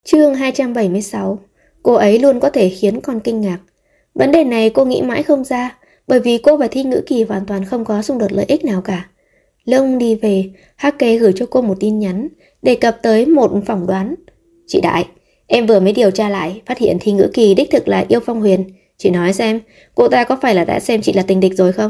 Chương 276. Cô ấy luôn có thể khiến con kinh ngạc. Vấn đề này cô nghĩ mãi không ra, bởi vì cô và Thi Ngữ Kỳ hoàn toàn không có xung đột lợi ích nào cả. Lúc đi về, Hắc Kê gửi cho cô một tin nhắn đề cập tới một phỏng đoán. Chị Đại, em vừa mới điều tra lại, phát hiện Thi Ngữ Kỳ đích thực là yêu Phong Huyền. Chị nói xem, cô ta có phải là đã xem chị là tình địch rồi không?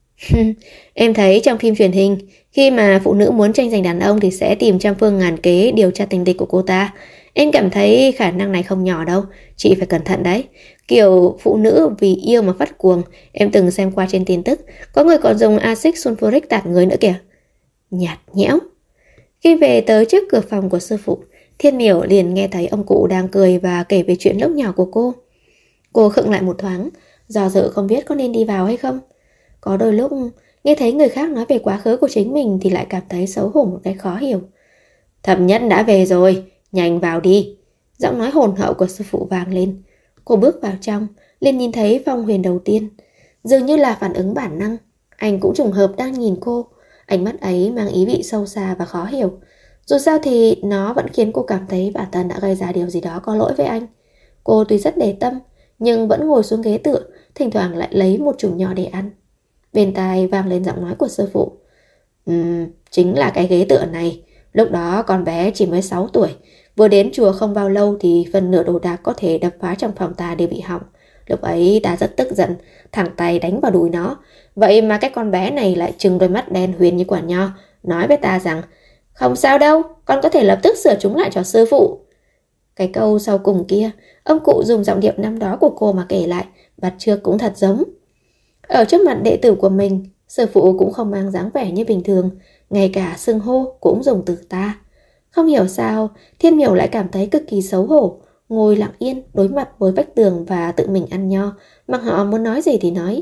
Em thấy trong phim truyền hình, khi mà phụ nữ muốn tranh giành đàn ông thì sẽ tìm trăm phương ngàn kế điều tra tình địch của cô ta. Em cảm thấy khả năng này không nhỏ đâu, chị phải cẩn thận đấy. Kiểu phụ nữ vì yêu mà phát cuồng, em từng xem qua trên tin tức, có người còn dùng axit sulfuric tạt người nữa kìa. Nhạt nhẽo. Khi về tới trước cửa phòng của sư phụ, Thiên Miểu liền nghe thấy ông cụ đang cười và kể về chuyện lúc nhỏ của cô. Cô khựng lại một thoáng, do dự không biết có nên đi vào hay không. Có đôi lúc nghe thấy người khác nói về quá khứ của chính mình thì lại cảm thấy xấu hổ một cái khó hiểu. Thẩm Nhất đã về rồi, nhanh vào đi. Giọng nói hồn hậu của sư phụ vang lên. Cô bước vào trong, liền nhìn thấy Phong Huyền đầu tiên. Dường như là phản ứng bản năng, anh cũng trùng hợp đang nhìn cô. Ánh mắt ấy mang ý vị sâu xa và khó hiểu. Dù sao thì nó vẫn khiến cô cảm thấy bản thân đã gây ra điều gì đó có lỗi với anh. Cô tuy rất để tâm, nhưng vẫn ngồi xuống ghế tựa, thỉnh thoảng lại lấy một chùm nho để ăn. Bên tai vang lên giọng nói của sư phụ. Chính là cái ghế tựa này. Lúc đó con bé chỉ mới 6 tuổi, vừa đến chùa không bao lâu thì phần nửa đồ đạc có thể đập phá trong phòng ta đều bị hỏng. Lúc ấy ta rất tức giận, thẳng tay đánh vào đùi nó. Vậy mà cái con bé này lại trừng đôi mắt đen huyền như quả nho, nói với ta rằng không sao đâu, con có thể lập tức sửa chúng lại cho sư phụ. Cái câu sau cùng kia, ông cụ dùng giọng điệu năm đó của cô mà kể lại, bắt chước cũng thật giống. Ở trước mặt đệ tử của mình, sư phụ cũng không mang dáng vẻ như bình thường, ngay cả xưng hô cũng dùng từ ta. Không hiểu sao, Thiên Miểu lại cảm thấy cực kỳ xấu hổ, ngồi lặng yên đối mặt với vách tường và tự mình ăn nho, mặc họ muốn nói gì thì nói.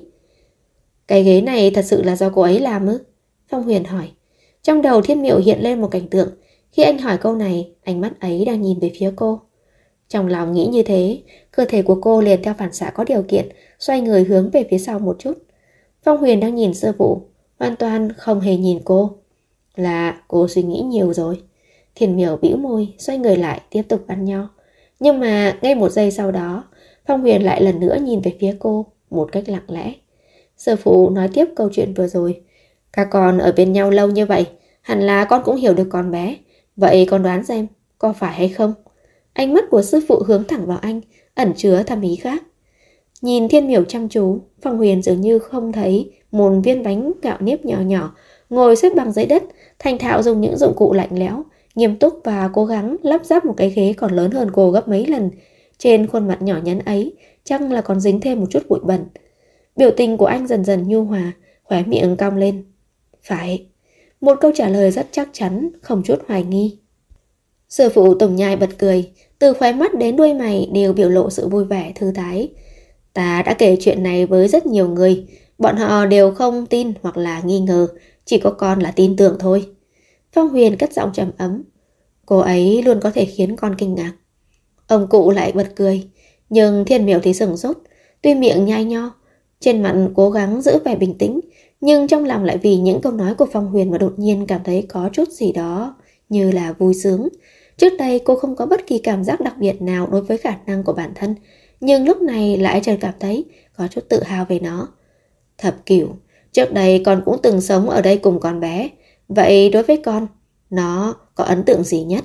Cái ghế này thật sự là do cô ấy làm ư? Phong Huyền hỏi. Trong đầu Thiên Miểu hiện lên một cảnh tượng, khi anh hỏi câu này, ánh mắt ấy đang nhìn về phía cô. Trong lòng nghĩ như thế, cơ thể của cô liền theo phản xạ có điều kiện, xoay người hướng về phía sau một chút. Phong Huyền đang nhìn sư phụ, hoàn toàn không hề nhìn cô. Là cô suy nghĩ nhiều rồi. Thiên Miểu bĩu môi, xoay người lại, tiếp tục ăn nho. Nhưng mà ngay một giây sau đó, Phong Huyền lại lần nữa nhìn về phía cô, một cách lặng lẽ. Sư phụ nói tiếp câu chuyện vừa rồi. Các con ở bên nhau lâu như vậy, hẳn là con cũng hiểu được con bé. Vậy con đoán xem, có phải hay không? Ánh mắt của sư phụ hướng thẳng vào anh, ẩn chứa thâm ý khác. Nhìn Thiên Miểu chăm chú, Phong Huyền dường như không thấy một viên bánh gạo nếp nhỏ nhỏ, ngồi xếp bằng dưới đất, thành thạo dùng những dụng cụ lạnh lẽo, nghiêm túc và cố gắng lắp ráp một cái ghế còn lớn hơn cô gấp mấy lần. Trên khuôn mặt nhỏ nhắn ấy, chắc là còn dính thêm một chút bụi bẩn. Biểu tình của anh dần dần nhu hòa, khóe miệng cong lên. Phải. Một câu trả lời rất chắc chắn, không chút hoài nghi. Sư phụ Tùng Nhai bật cười, từ khóe mắt đến đuôi mày đều biểu lộ sự vui vẻ thư thái. Ta đã kể chuyện này với rất nhiều người, bọn họ đều không tin hoặc là nghi ngờ, chỉ có con là tin tưởng thôi. Phong Huyền cất giọng trầm ấm. Cô ấy luôn có thể khiến con kinh ngạc. Ông cụ lại bật cười, nhưng Thiên Miểu thì sửng sốt, tuy miệng nhai nho, trên mặt cố gắng giữ vẻ bình tĩnh, nhưng trong lòng lại vì những câu nói của Phong Huyền mà đột nhiên cảm thấy có chút gì đó như là vui sướng. Trước đây cô không có bất kỳ cảm giác đặc biệt nào đối với khả năng của bản thân, nhưng lúc này lại chợt cảm thấy có chút tự hào về nó. Thập Cửu, trước đây con cũng từng sống ở đây cùng con bé. Vậy đối với con, nó có ấn tượng gì nhất?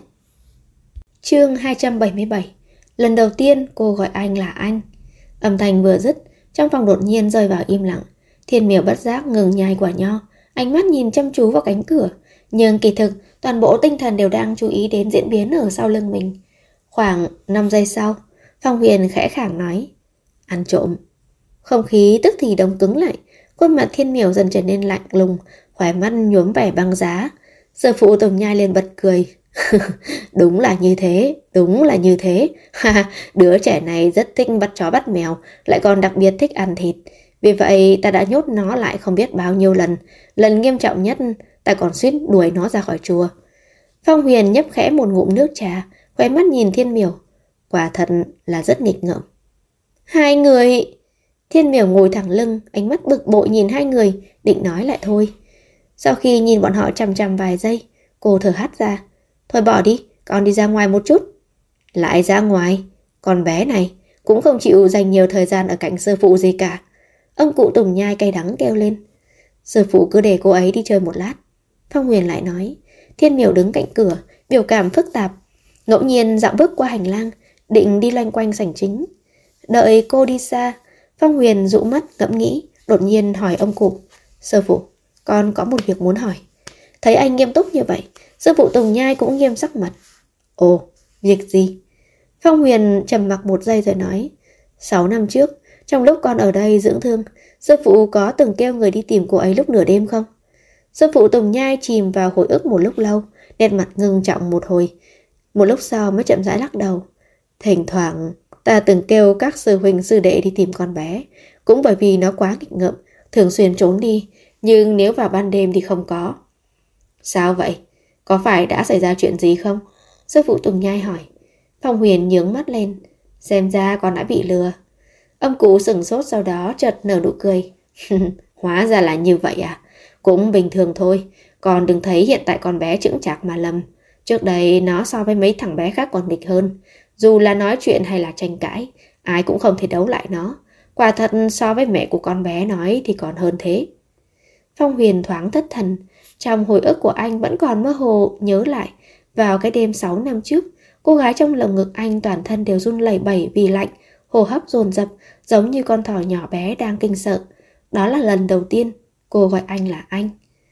Chương 277. Lần đầu tiên cô gọi anh là anh. Âm thanh vừa dứt, trong phòng đột nhiên rơi vào im lặng. Thiên Miểu bất giác ngừng nhai quả nho, ánh mắt nhìn chăm chú vào cánh cửa. Nhưng kỳ thực, toàn bộ tinh thần đều đang chú ý đến diễn biến ở sau lưng mình. Khoảng 5 giây sau, Phong Huyền khẽ khàng nói. Ăn trộm. Không khí tức thì đông cứng lại, khuôn mặt Thiên Miểu dần trở nên lạnh lùng, khóe mắt nhuốm vẻ băng giá. Sư phụ Tùng Nhai liền bật cười. Đúng là như thế, đúng là như thế. Đứa trẻ này rất thích bắt chó bắt mèo, lại còn đặc biệt thích ăn thịt. Vì vậy ta đã nhốt nó lại không biết bao nhiêu lần. Lần nghiêm trọng nhất, ta còn suýt đuổi nó ra khỏi chùa. Phong Huyền nhấp khẽ một ngụm nước trà, khóe mắt nhìn Thiên Miểu. Quả thật là rất nghịch ngợm. Hai người... Thiên Miểu ngồi thẳng lưng, ánh mắt bực bội nhìn hai người, định nói lại thôi. Sau khi nhìn bọn họ chằm chằm vài giây, cô thở hắt ra. Thôi bỏ đi, con đi ra ngoài một chút. Lại ra ngoài, con bé này cũng không chịu dành nhiều thời gian ở cạnh sư phụ gì cả. Ông cụ Tùng Nhai cay đắng kêu lên. Sư phụ cứ để cô ấy đi chơi một lát. Phong Huyền lại nói. Thiên Miểu đứng cạnh cửa, biểu cảm phức tạp. Ngẫu nhiên dạo bước qua hành lang, định đi loanh quanh sảnh chính. Đợi cô đi xa, Phong Huyền dụ mắt ngẫm nghĩ, đột nhiên hỏi ông cụ. Sư phụ, con có một việc muốn hỏi. Thấy anh nghiêm túc như vậy, sư phụ Tùng Nhai cũng nghiêm sắc mặt. Ồ, việc gì? Phong Huyền trầm mặc một giây rồi nói. 6 năm trước, trong lúc con ở đây dưỡng thương, sư phụ có từng kêu người đi tìm cô ấy lúc nửa đêm không? Sư phụ Tùng Nhai chìm vào hồi ức một lúc lâu, nét mặt ngưng trọng một hồi. Một lúc sau mới chậm rãi lắc đầu. Thỉnh thoảng, ta từng kêu các sư huynh sư đệ đi tìm con bé, cũng bởi vì nó quá nghịch ngợm, thường xuyên trốn đi, nhưng nếu vào ban đêm thì không có. Sao vậy? Có phải đã xảy ra chuyện gì không? Sư phụ Tùng Nhai hỏi. Phong Huyền nhướng mắt lên. Xem ra con đã bị lừa. Ông cụ sửng sốt, sau đó chợt nở nụ cười. Hóa ra là như vậy à? Cũng bình thường thôi. Còn đừng thấy hiện tại con bé chững chạc mà lầm. Trước đây nó so với mấy thằng bé khác còn nghịch hơn. Dù là nói chuyện hay là tranh cãi, ai cũng không thể đấu lại nó. Quả thật so với mẹ của con bé nói thì còn hơn thế. Phong Huyền thoáng thất thần. Trong hồi ức của anh vẫn còn mơ hồ nhớ lại. Vào cái đêm 6 năm trước, cô gái trong lồng ngực anh toàn thân đều run lẩy bẩy vì lạnh, hô hấp dồn dập, giống như con thỏ nhỏ bé đang kinh sợ. Đó là lần đầu tiên cô gọi anh là anh.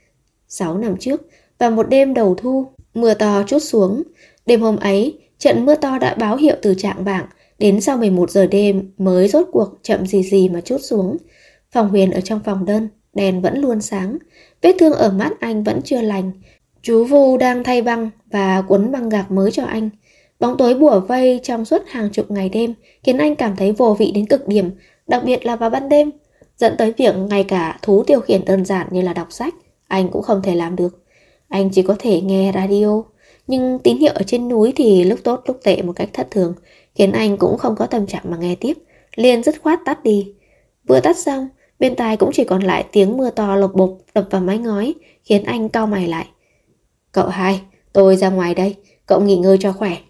6 năm trước, vào một đêm đầu thu, mưa to trút xuống. Đêm hôm ấy, trận mưa to đã báo hiệu từ chạng vạng, đến sau 11 giờ đêm mới rốt cuộc chậm gì gì mà trút xuống. Phong Huyền ở trong phòng đơn, đèn vẫn luôn sáng, vết thương ở mắt anh vẫn chưa lành. Chú Vu đang thay băng và quấn băng gạc mới cho anh. Bóng tối bủa vây trong suốt hàng chục ngày đêm khiến anh cảm thấy vô vị đến cực điểm, đặc biệt là vào ban đêm, dẫn tới việc ngay cả thú tiêu khiển đơn giản như là đọc sách anh cũng không thể làm được. Anh chỉ có thể nghe radio, nhưng tín hiệu ở trên núi thì lúc tốt lúc tệ một cách thất thường, khiến anh cũng không có tâm trạng mà nghe tiếp, liền dứt khoát tắt đi. Vừa tắt xong, bên tai cũng chỉ còn lại tiếng mưa to lộc bộc đập vào mái ngói, khiến anh cau mày lại. Cậu hai, tôi ra ngoài đây, cậu nghỉ ngơi cho khỏe.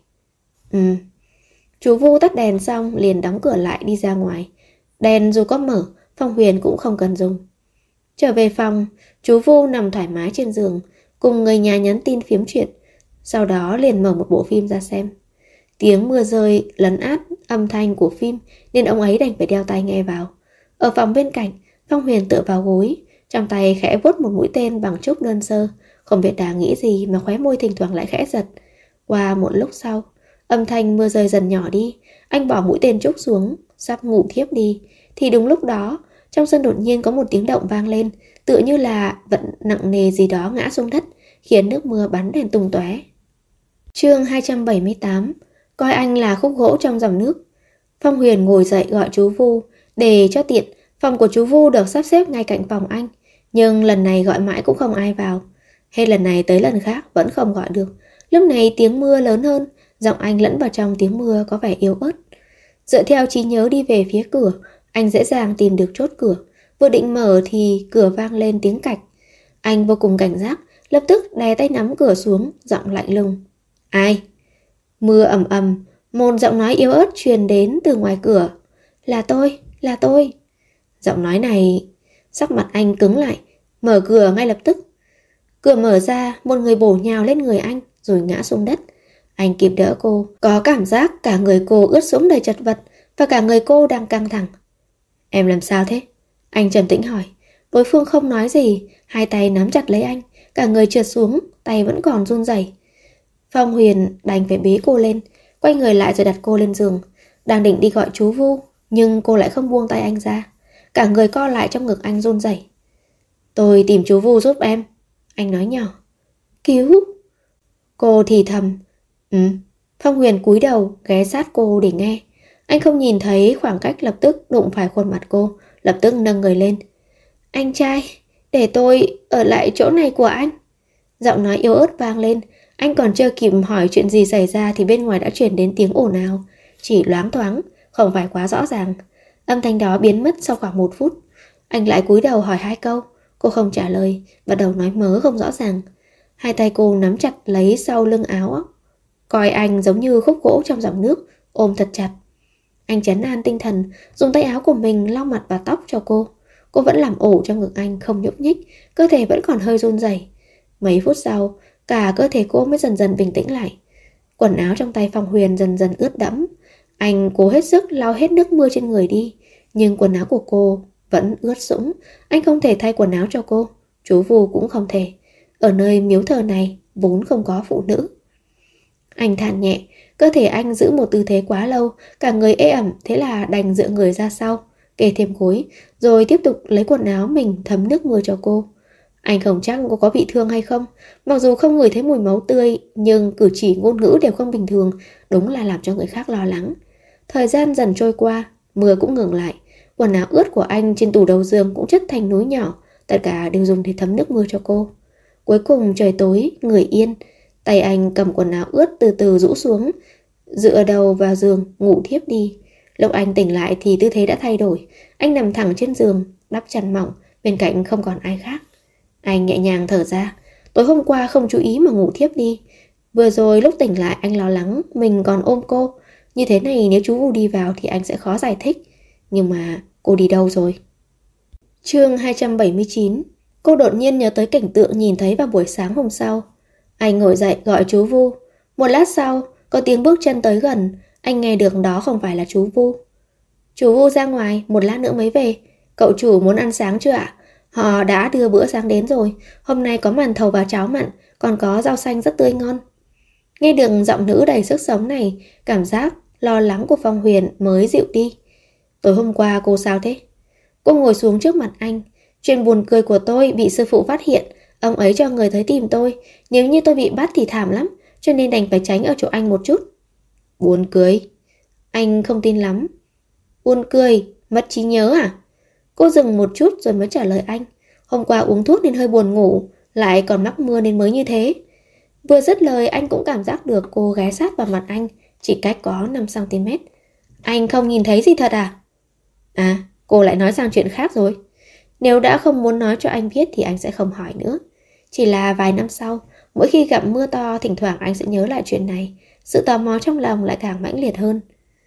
Chú Vu tắt đèn xong liền đóng cửa lại đi ra ngoài. Đèn dù có mở, Phong Huyền cũng không cần dùng. Trở về phòng, chú Vu nằm thoải mái trên giường, cùng người nhà nhắn tin phiếm chuyện. Sau đó liền mở một bộ phim ra xem. Tiếng mưa rơi lấn át âm thanh của phim nên ông ấy đành phải đeo tai nghe vào. Ở phòng bên cạnh, Phong Huyền tựa vào gối, trong tay khẽ vuốt một mũi tên bằng trúc đơn sơ. Không biết đang nghĩ gì mà khóe môi thỉnh thoảng lại khẽ giật. Qua một lúc sau, âm thanh mưa rơi dần nhỏ đi, anh bỏ mũi tên trúc xuống, sắp ngủ thiếp đi. Thì đúng lúc đó, trong sân đột nhiên có một tiếng động vang lên, tựa như là vật nặng nề gì đó ngã xuống đất, khiến nước mưa bắn đèn tung tóe. Chương 278. Coi anh là khúc gỗ trong dòng nước. Phong Huyền ngồi dậy gọi chú Vu. Để cho tiện, phòng của chú Vu được sắp xếp ngay cạnh phòng anh, nhưng lần này gọi mãi cũng không ai vào. Hết lần này tới lần khác vẫn không gọi được. Lúc này tiếng mưa lớn hơn, giọng anh lẫn vào trong tiếng mưa có vẻ yếu ớt. Dựa theo trí nhớ đi về phía cửa, anh dễ dàng tìm được chốt cửa. Vừa định mở thì cửa vang lên tiếng cạch. Anh vô cùng cảnh giác, lập tức đè tay nắm cửa xuống, giọng lạnh lùng. Ai? Mưa ầm ầm, một giọng nói yếu ớt truyền đến từ ngoài cửa. Là tôi. Giọng nói này, sắc mặt anh cứng lại, mở cửa ngay lập tức. Cửa mở ra, một người bổ nhào lên người anh rồi ngã xuống đất. Anh kịp đỡ cô, có cảm giác cả người cô ướt sũng đầy chật vật và cả người cô đang căng thẳng. Em làm sao thế? Anh trầm tĩnh hỏi. Đối phương không nói gì, hai tay nắm chặt lấy anh, cả người trượt xuống, tay vẫn còn run rẩy. Phong Huyền đành phải bế cô lên, quay người lại rồi đặt cô lên giường. Đang định đi gọi chú Vu, nhưng cô lại không buông tay anh ra. Cả người co lại trong ngực anh run rẩy. Tôi tìm chú Vu giúp em, anh nói nhỏ. Cứu? Cô thì thầm. Phong Huyền cúi đầu ghé sát cô để nghe. Anh không nhìn thấy khoảng cách lập tức đụng phải khuôn mặt cô, lập tức nâng người lên. Anh trai, để tôi ở lại chỗ này của anh. Giọng nói yếu ớt vang lên. Anh còn chưa kịp hỏi chuyện gì xảy ra thì bên ngoài đã truyền đến tiếng ồn ào, chỉ loáng thoáng, không phải quá rõ ràng. Âm thanh đó biến mất sau khoảng 1 phút. Anh lại cúi đầu hỏi 2 câu. Cô không trả lời, bắt đầu nói mớ không rõ ràng. Hai tay cô nắm chặt lấy sau lưng áo. coi anh giống như khúc gỗ trong dòng nước, ôm thật chặt. Anh trấn an tinh thần, dùng tay áo của mình lau mặt và tóc cho cô. Cô vẫn làm ổ trong ngực anh không nhúc nhích, cơ thể vẫn còn hơi run rẩy. Mấy phút sau, cả cơ thể cô mới dần dần bình tĩnh lại. Quần áo trong tay Phong Huyền dần dần ướt đẫm. Anh cố hết sức lau hết nước mưa trên người đi, nhưng quần áo của cô vẫn ướt sũng. Anh không thể thay quần áo cho cô, chú Vu cũng không thể. Ở nơi miếu thờ này vốn không có phụ nữ. Anh than nhẹ, cơ thể anh giữ một tư thế quá lâu, cả người ê ẩm, thế là đành dựa người ra sau, kê thêm gối, rồi tiếp tục lấy quần áo mình thấm nước mưa cho cô. Anh không chắc cô có bị thương hay không, mặc dù không ngửi thấy mùi máu tươi, nhưng cử chỉ ngôn ngữ đều không bình thường, đúng là làm cho người khác lo lắng. Thời gian dần trôi qua, mưa cũng ngừng lại, quần áo ướt của anh trên tủ đầu giường cũng chất thành núi nhỏ, tất cả đều dùng để thấm nước mưa cho cô. Cuối cùng trời tối, người yên, tay anh cầm quần áo ướt từ từ rũ xuống, dựa đầu vào giường ngủ thiếp đi. Lúc anh tỉnh lại thì tư thế đã thay đổi, anh nằm thẳng trên giường, đắp chăn mỏng, bên cạnh không còn ai khác. Anh nhẹ nhàng thở ra, tối hôm qua không chú ý mà ngủ thiếp đi. Vừa rồi lúc tỉnh lại anh lo lắng mình còn ôm cô, như thế này nếu chú Vu đi vào thì anh sẽ khó giải thích. Nhưng mà cô đi đâu rồi? Chương 279. Cô đột nhiên nhớ tới cảnh tượng nhìn thấy vào buổi sáng hôm sau. Anh ngồi dậy gọi chú Vu. Một lát sau, có tiếng bước chân tới gần. Anh nghe được đó không phải là chú Vu. Chú Vu ra ngoài, một lát nữa mới về. Cậu chủ muốn ăn sáng chưa ạ? Họ đã đưa bữa sáng đến rồi. Hôm nay có màn thầu và cháo mặn, còn có rau xanh rất tươi ngon. Nghe được giọng nữ đầy sức sống này, cảm giác lo lắng của Phong Huyền mới dịu đi. Tối hôm qua cô sao thế? Cô ngồi xuống trước mặt anh. Chuyện buồn cười của tôi bị sư phụ phát hiện. Ông ấy cho người tới tìm tôi. Nếu như tôi bị bắt thì thảm lắm, cho nên đành phải tránh ở chỗ anh một chút. Buồn cười? Anh không tin lắm. Buồn cười? Mất trí nhớ à? Cô dừng một chút rồi mới trả lời anh. Hôm qua uống thuốc nên hơi buồn ngủ, lại còn mắc mưa nên mới như thế. Vừa dứt lời anh cũng cảm giác được cô ghé sát vào mặt anh, chỉ cách có 5cm. Anh không nhìn thấy gì thật à? À, cô lại nói sang chuyện khác rồi. Nếu đã không muốn nói cho anh biết thì anh sẽ không hỏi nữa. Chỉ là vài năm sau, mỗi khi gặp mưa to, thỉnh thoảng anh sẽ nhớ lại chuyện này. Sự tò mò trong lòng lại càng mãnh liệt hơn.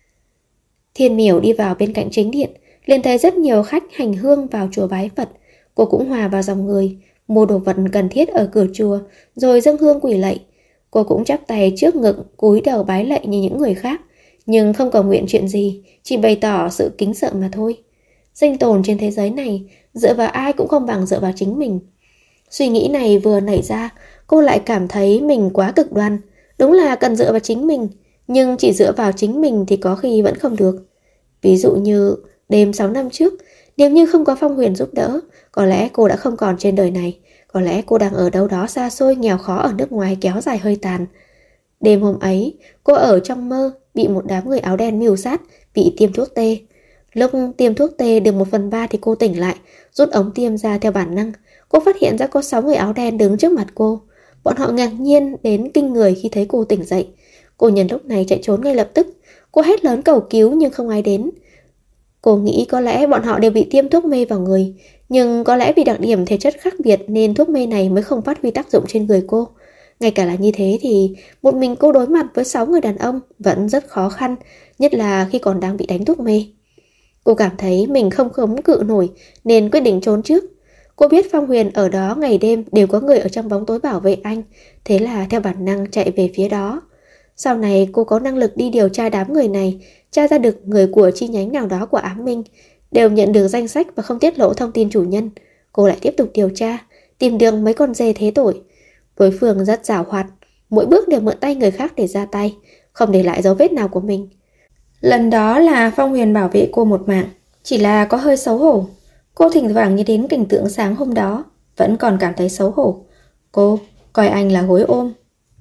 Thiên Miểu đi vào bên cạnh chính điện, liền thấy rất nhiều khách hành hương vào chùa bái Phật. Cô cũng hòa vào dòng người, mua đồ vật cần thiết ở cửa chùa, rồi dâng hương quỳ lạy. Cô cũng chắp tay trước ngực, cúi đầu bái lạy như những người khác, nhưng không cầu nguyện chuyện gì, chỉ bày tỏ sự kính sợ mà thôi. Sinh tồn trên thế giới này, dựa vào ai cũng không bằng dựa vào chính mình. Suy nghĩ này vừa nảy ra, cô lại cảm thấy mình quá cực đoan. Đúng là cần dựa vào chính mình, nhưng chỉ dựa vào chính mình thì có khi vẫn không được. Ví dụ như đêm 6 năm trước, nếu như không có Phong Huyền giúp đỡ, có lẽ cô đã không còn trên đời này. Có lẽ cô đang ở đâu đó xa xôi nghèo khó ở nước ngoài kéo dài hơi tàn. Đêm hôm ấy, cô ở trong mơ, bị một đám người áo đen mưu sát, bị tiêm thuốc tê. Lúc tiêm thuốc tê được 1/3 thì cô tỉnh lại, rút ống tiêm ra theo bản năng. Cô phát hiện ra có 6 người áo đen đứng trước mặt cô. Bọn họ ngạc nhiên đến kinh người khi thấy cô tỉnh dậy. Cô nhân lúc này chạy trốn ngay lập tức. Cô hét lớn cầu cứu nhưng không ai đến. Cô nghĩ có lẽ bọn họ đều bị tiêm thuốc mê vào người, nhưng có lẽ vì đặc điểm thể chất khác biệt nên thuốc mê này mới không phát huy tác dụng trên người cô. Ngay cả là như thế thì một mình cô đối mặt với 6 người đàn ông vẫn rất khó khăn, nhất là khi còn đang bị đánh thuốc mê. Cô cảm thấy mình không khống cự nổi nên quyết định trốn trước. Cô biết Phong Huyền ở đó ngày đêm đều có người ở trong bóng tối bảo vệ anh, thế là theo bản năng chạy về phía đó. Sau này cô có năng lực đi điều tra đám người này, tra ra được người của chi nhánh nào đó của Ám Minh, đều nhận được danh sách và không tiết lộ thông tin chủ nhân. Cô lại tiếp tục điều tra, tìm được mấy con dê thế tội. Đối phương rất giàu hoạt, mỗi bước đều mượn tay người khác để ra tay, không để lại dấu vết nào của mình. Lần đó là Phong Huyền bảo vệ cô một mạng, chỉ là có hơi xấu hổ. Cô thỉnh thoảng nghĩ đến cảnh tượng sáng hôm đó, vẫn còn cảm thấy xấu hổ. Cô coi anh là gối ôm.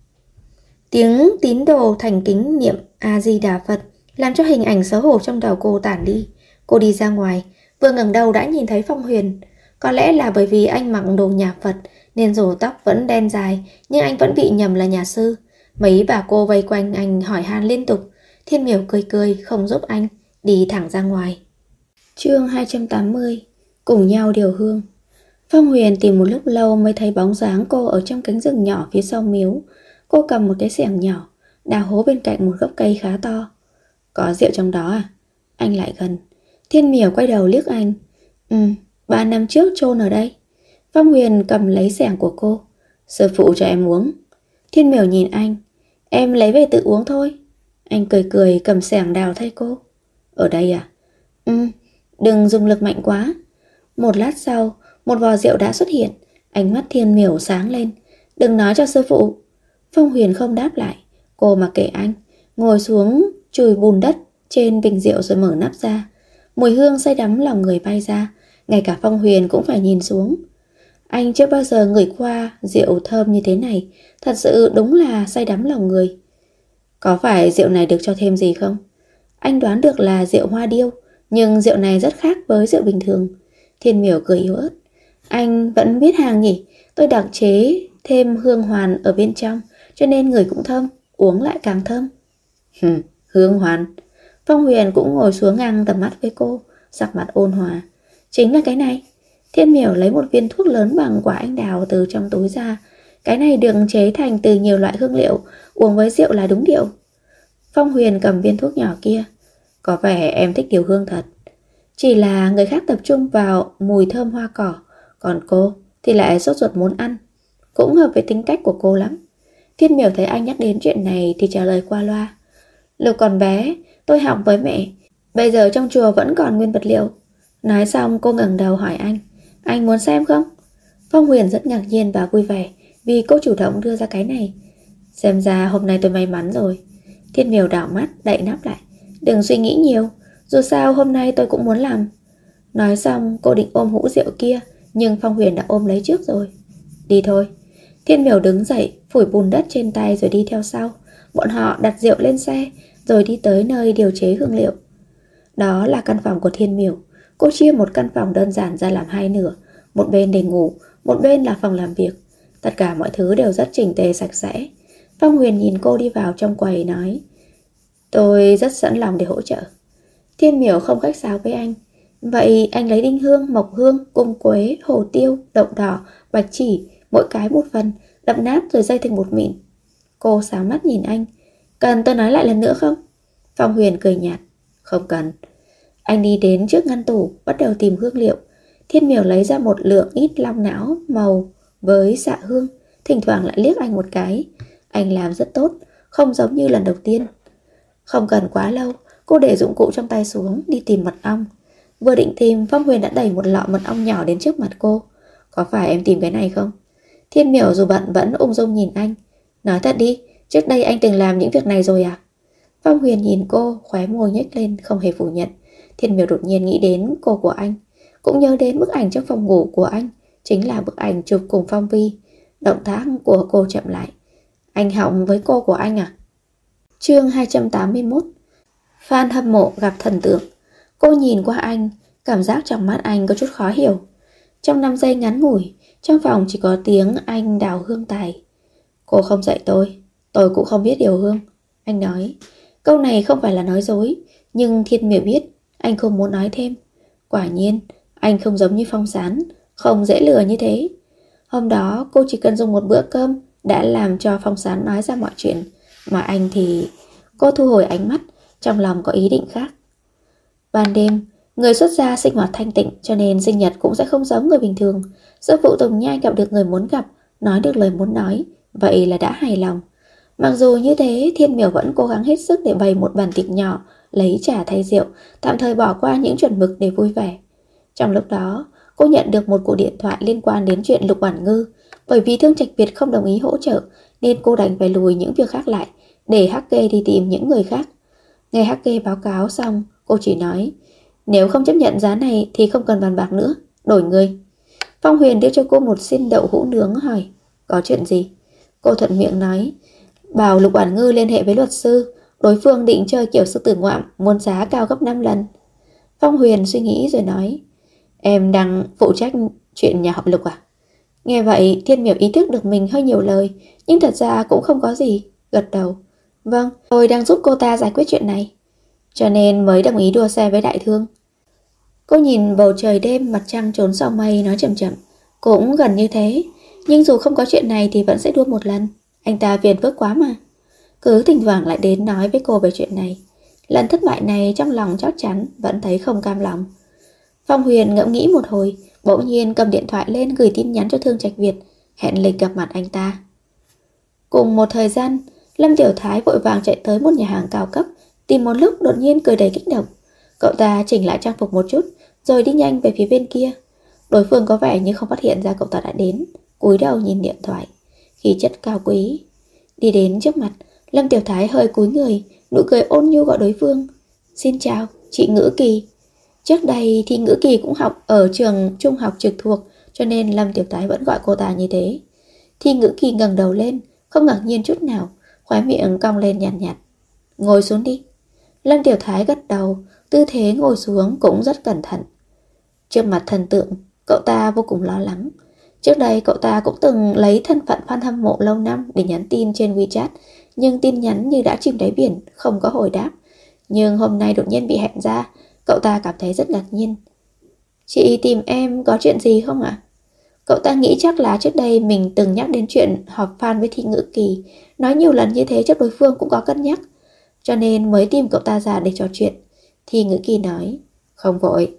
Tiếng tín đồ thành kính niệm A-di-đà Phật làm cho hình ảnh xấu hổ trong đầu cô tản đi. Cô đi ra ngoài, vừa ngẩng đầu đã nhìn thấy Phong Huyền. Có lẽ là bởi vì anh mặc đồ nhà Phật nên dù tóc vẫn đen dài, nhưng anh vẫn bị nhầm là nhà sư. Mấy bà cô vây quanh anh hỏi han liên tục. Thiên Miểu cười cười không giúp anh, đi thẳng ra ngoài. Chương 280. Cùng nhau điều hương. Phong Huyền tìm một lúc lâu mới thấy bóng dáng cô ở trong cánh rừng nhỏ phía sau miếu. Cô cầm một cái xẻng nhỏ, đào hố bên cạnh một gốc cây khá to. Có rượu trong đó à? Anh lại gần. Thiên Miểu quay đầu liếc anh. 3 năm trước chôn ở đây. Phong Huyền cầm lấy xẻng của cô. Sư phụ cho em uống. Thiên Miểu nhìn anh. Em lấy về tự uống thôi. Anh cười cười cầm xẻng đào thay cô. Ở đây à? Đừng dùng lực mạnh quá. Một lát sau, một vò rượu đã xuất hiện. Ánh mắt Thiên Miểu sáng lên. Đừng nói cho sư phụ. Phong Huyền không đáp lại. Cô mặc kệ anh, ngồi xuống chùi bùn đất trên bình rượu rồi mở nắp ra. Mùi hương say đắm lòng người bay ra. Ngay cả Phong Huyền cũng phải nhìn xuống. Anh chưa bao giờ ngửi qua rượu thơm như thế này. Thật sự đúng là say đắm lòng người. Có phải rượu này được cho thêm gì không? Anh đoán được là rượu hoa điêu, nhưng rượu này rất khác với rượu bình thường. Thiên Miểu cười yếu ớt. Anh vẫn biết hàng nhỉ? Tôi đặc chế thêm hương hoàn ở bên trong, cho nên người cũng thơm, uống lại càng thơm. Hương hoàn. Phong Huyền cũng ngồi xuống ngang tầm mắt với cô, sắc mặt ôn hòa. Chính là cái này. Thiên Miểu lấy một viên thuốc lớn bằng quả anh đào từ trong túi ra. Cái này được chế thành từ nhiều loại hương liệu, uống với rượu là đúng điệu. Phong Huyền cầm viên thuốc nhỏ kia. Có vẻ em thích điều hương thật. Chỉ là người khác tập trung vào mùi thơm hoa cỏ, còn cô thì lại sốt ruột muốn ăn. Cũng hợp với tính cách của cô lắm. Thiên Miểu thấy anh nhắc đến chuyện này thì trả lời qua loa. Lúc còn bé, tôi học với mẹ. Bây giờ trong chùa vẫn còn nguyên vật liệu. Nói xong cô ngẩng đầu hỏi anh. Anh muốn xem không? Phong Huyền rất ngạc nhiên và vui vẻ vì cô chủ động đưa ra cái này. Xem ra hôm nay tôi may mắn rồi. Thiên Miểu đảo mắt đậy nắp lại. Đừng suy nghĩ nhiều, dù sao hôm nay tôi cũng muốn làm. Nói xong cô định ôm hũ rượu kia, nhưng Phong Huyền đã ôm lấy trước rồi. Đi thôi. Thiên Miểu đứng dậy, phủi bùn đất trên tay rồi đi theo sau. Bọn họ đặt rượu lên xe, rồi đi tới nơi điều chế hương liệu. Đó là căn phòng của Thiên Miểu. Cô chia một căn phòng đơn giản ra làm hai nửa. Một bên để ngủ, một bên là phòng làm việc. Tất cả mọi thứ đều rất chỉnh tề sạch sẽ. Phong Huyền nhìn cô đi vào trong quầy nói. Tôi rất sẵn lòng để hỗ trợ. Thiên Miểu không khách sáo với anh. Vậy anh lấy đinh hương, mộc hương, cung quế, hồ tiêu, đậu đỏ, bạch chỉ, mỗi cái một phần, đập nát rồi dây thành bột mịn. Cô sáng mắt nhìn anh. Cần tôi nói lại lần nữa không? Phong Huyền cười nhạt. Không cần. Anh đi đến trước ngăn tủ, bắt đầu tìm hương liệu. Thiên Miểu lấy ra một lượng ít long não màu với xạ hương, thỉnh thoảng lại liếc anh một cái. Anh làm rất tốt, không giống như lần đầu tiên. Không cần quá lâu, cô để dụng cụ trong tay xuống, đi tìm mật ong. Vừa định tìm, Phong Huyền đã đẩy một lọ mật ong nhỏ đến trước mặt cô. Có phải em tìm cái này không? Thiên Miểu dù bận vẫn ung dung nhìn anh. Nói thật đi, trước đây anh từng làm những việc này rồi à? Phong Huyền nhìn cô, khóe môi nhếch lên, không hề phủ nhận. Thiên Miểu đột nhiên nghĩ đến cô của anh, cũng nhớ đến bức ảnh trong phòng ngủ của anh, chính là bức ảnh chụp cùng Phong Vi. Động tác của cô chậm lại. Anh hỏng với cô của anh à? Chương 281. Fan hâm mộ gặp thần tượng. Cô nhìn qua anh, cảm giác trong mắt anh có chút khó hiểu. Trong 5 giây ngắn ngủi, trong phòng chỉ có tiếng anh đào hương tài. Cô không dạy tôi cũng không biết điều hương. Anh nói. Câu này không phải là nói dối, nhưng Thiên Miểu biết anh không muốn nói thêm. Quả nhiên, anh không giống như Phong Sán, không dễ lừa như thế. Hôm đó cô chỉ cần dùng một bữa cơm đã làm cho Phong Sán nói ra mọi chuyện, mà anh thì... Cô thu hồi ánh mắt, trong lòng có ý định khác. Ban đêm, người xuất gia sinh hoạt thanh tịnh, cho nên sinh nhật cũng sẽ không giống người bình thường. Sư phụ Tùng Nhai gặp được người muốn gặp, nói được lời muốn nói, vậy là đã hài lòng. Mặc dù như thế, Thiên Miểu vẫn cố gắng hết sức để bày một bàn tiệc nhỏ, lấy trà thay rượu, tạm thời bỏ qua những chuẩn mực để vui vẻ. Trong lúc đó, cô nhận được một cuộc điện thoại liên quan đến chuyện Lục Oản Ngư. Bởi vì Thương Trạch Việt không đồng ý hỗ trợ, nên cô đành phải lùi những việc khác lại, để Hắc Kê đi tìm những người khác. Nghe Hắc Kê báo cáo xong, cô chỉ nói, nếu không chấp nhận giá này thì không cần bàn bạc nữa, đổi người. Phong Huyền đưa cho cô một xin đậu hũ nướng, hỏi, có chuyện gì? Cô thuận miệng nói, bảo Lục Oản Ngư liên hệ với luật sư, đối phương định chơi kiểu sư tử ngoạm, muốn giá cao gấp 5 lần. Phong Huyền suy nghĩ rồi nói, em đang phụ trách chuyện nhà họ Lục à? Nghe vậy, Thiên Miểu ý thức được mình hơi nhiều lời, nhưng thật ra cũng không có gì, gật đầu. Vâng, tôi đang giúp cô ta giải quyết chuyện này, cho nên mới đồng ý đua xe với đại thương. Cô nhìn bầu trời đêm, mặt trăng trốn sau mây, nói chậm chậm, cũng gần như thế, nhưng dù không có chuyện này thì vẫn sẽ đua một lần. Anh ta phiền phức quá mà. cứ thỉnh thoảng lại đến nói với cô về chuyện này. Lần thất bại này trong lòng chắc chắn vẫn thấy không cam lòng. Phong Huyền ngẫm nghĩ một hồi, bỗng nhiên cầm điện thoại lên gửi tin nhắn cho Thương Trạch Việt, hẹn lịch gặp mặt anh ta. Cùng một thời gian, Lâm Tiểu Thái vội vàng chạy tới một nhà hàng cao cấp, tìm một lúc đột nhiên cười đầy kích động. Cậu ta chỉnh lại trang phục một chút, rồi đi nhanh về phía bên kia. Đối phương có vẻ như không phát hiện ra cậu ta đã đến, cúi đầu nhìn điện thoại, khí chất cao quý. Đi đến trước mặt, Lâm Tiểu Thái hơi cúi người, nụ cười ôn nhu gọi đối phương. Xin chào, chị Ngữ Kỳ. Trước đây thì Ngữ Kỳ cũng học ở trường trung học trực thuộc, cho nên Lâm Tiểu Thái vẫn gọi cô ta như thế. Thì Ngữ Kỳ ngẩng đầu lên, không ngạc nhiên chút nào, khóe miệng cong lên nhàn nhạt. Ngồi xuống đi. Lâm Tiểu Thái gật đầu, tư thế ngồi xuống cũng rất cẩn thận. Trước mặt thần tượng, cậu ta vô cùng lo lắng. Trước đây cậu ta cũng từng lấy thân phận fan hâm mộ lâu năm để nhắn tin trên WeChat, nhưng tin nhắn như đã chìm đáy biển, không có hồi đáp. Nhưng hôm nay đột nhiên bị hẹn ra, cậu ta cảm thấy rất ngạc nhiên. Chị tìm em có chuyện gì không ạ? Cậu ta nghĩ chắc là trước đây mình từng nhắc đến chuyện họp fan với Thi Ngữ Kỳ, nói nhiều lần như thế chắc đối phương cũng có cân nhắc, cho nên mới tìm cậu ta ra để trò chuyện. Thi Ngữ Kỳ nói, không vội,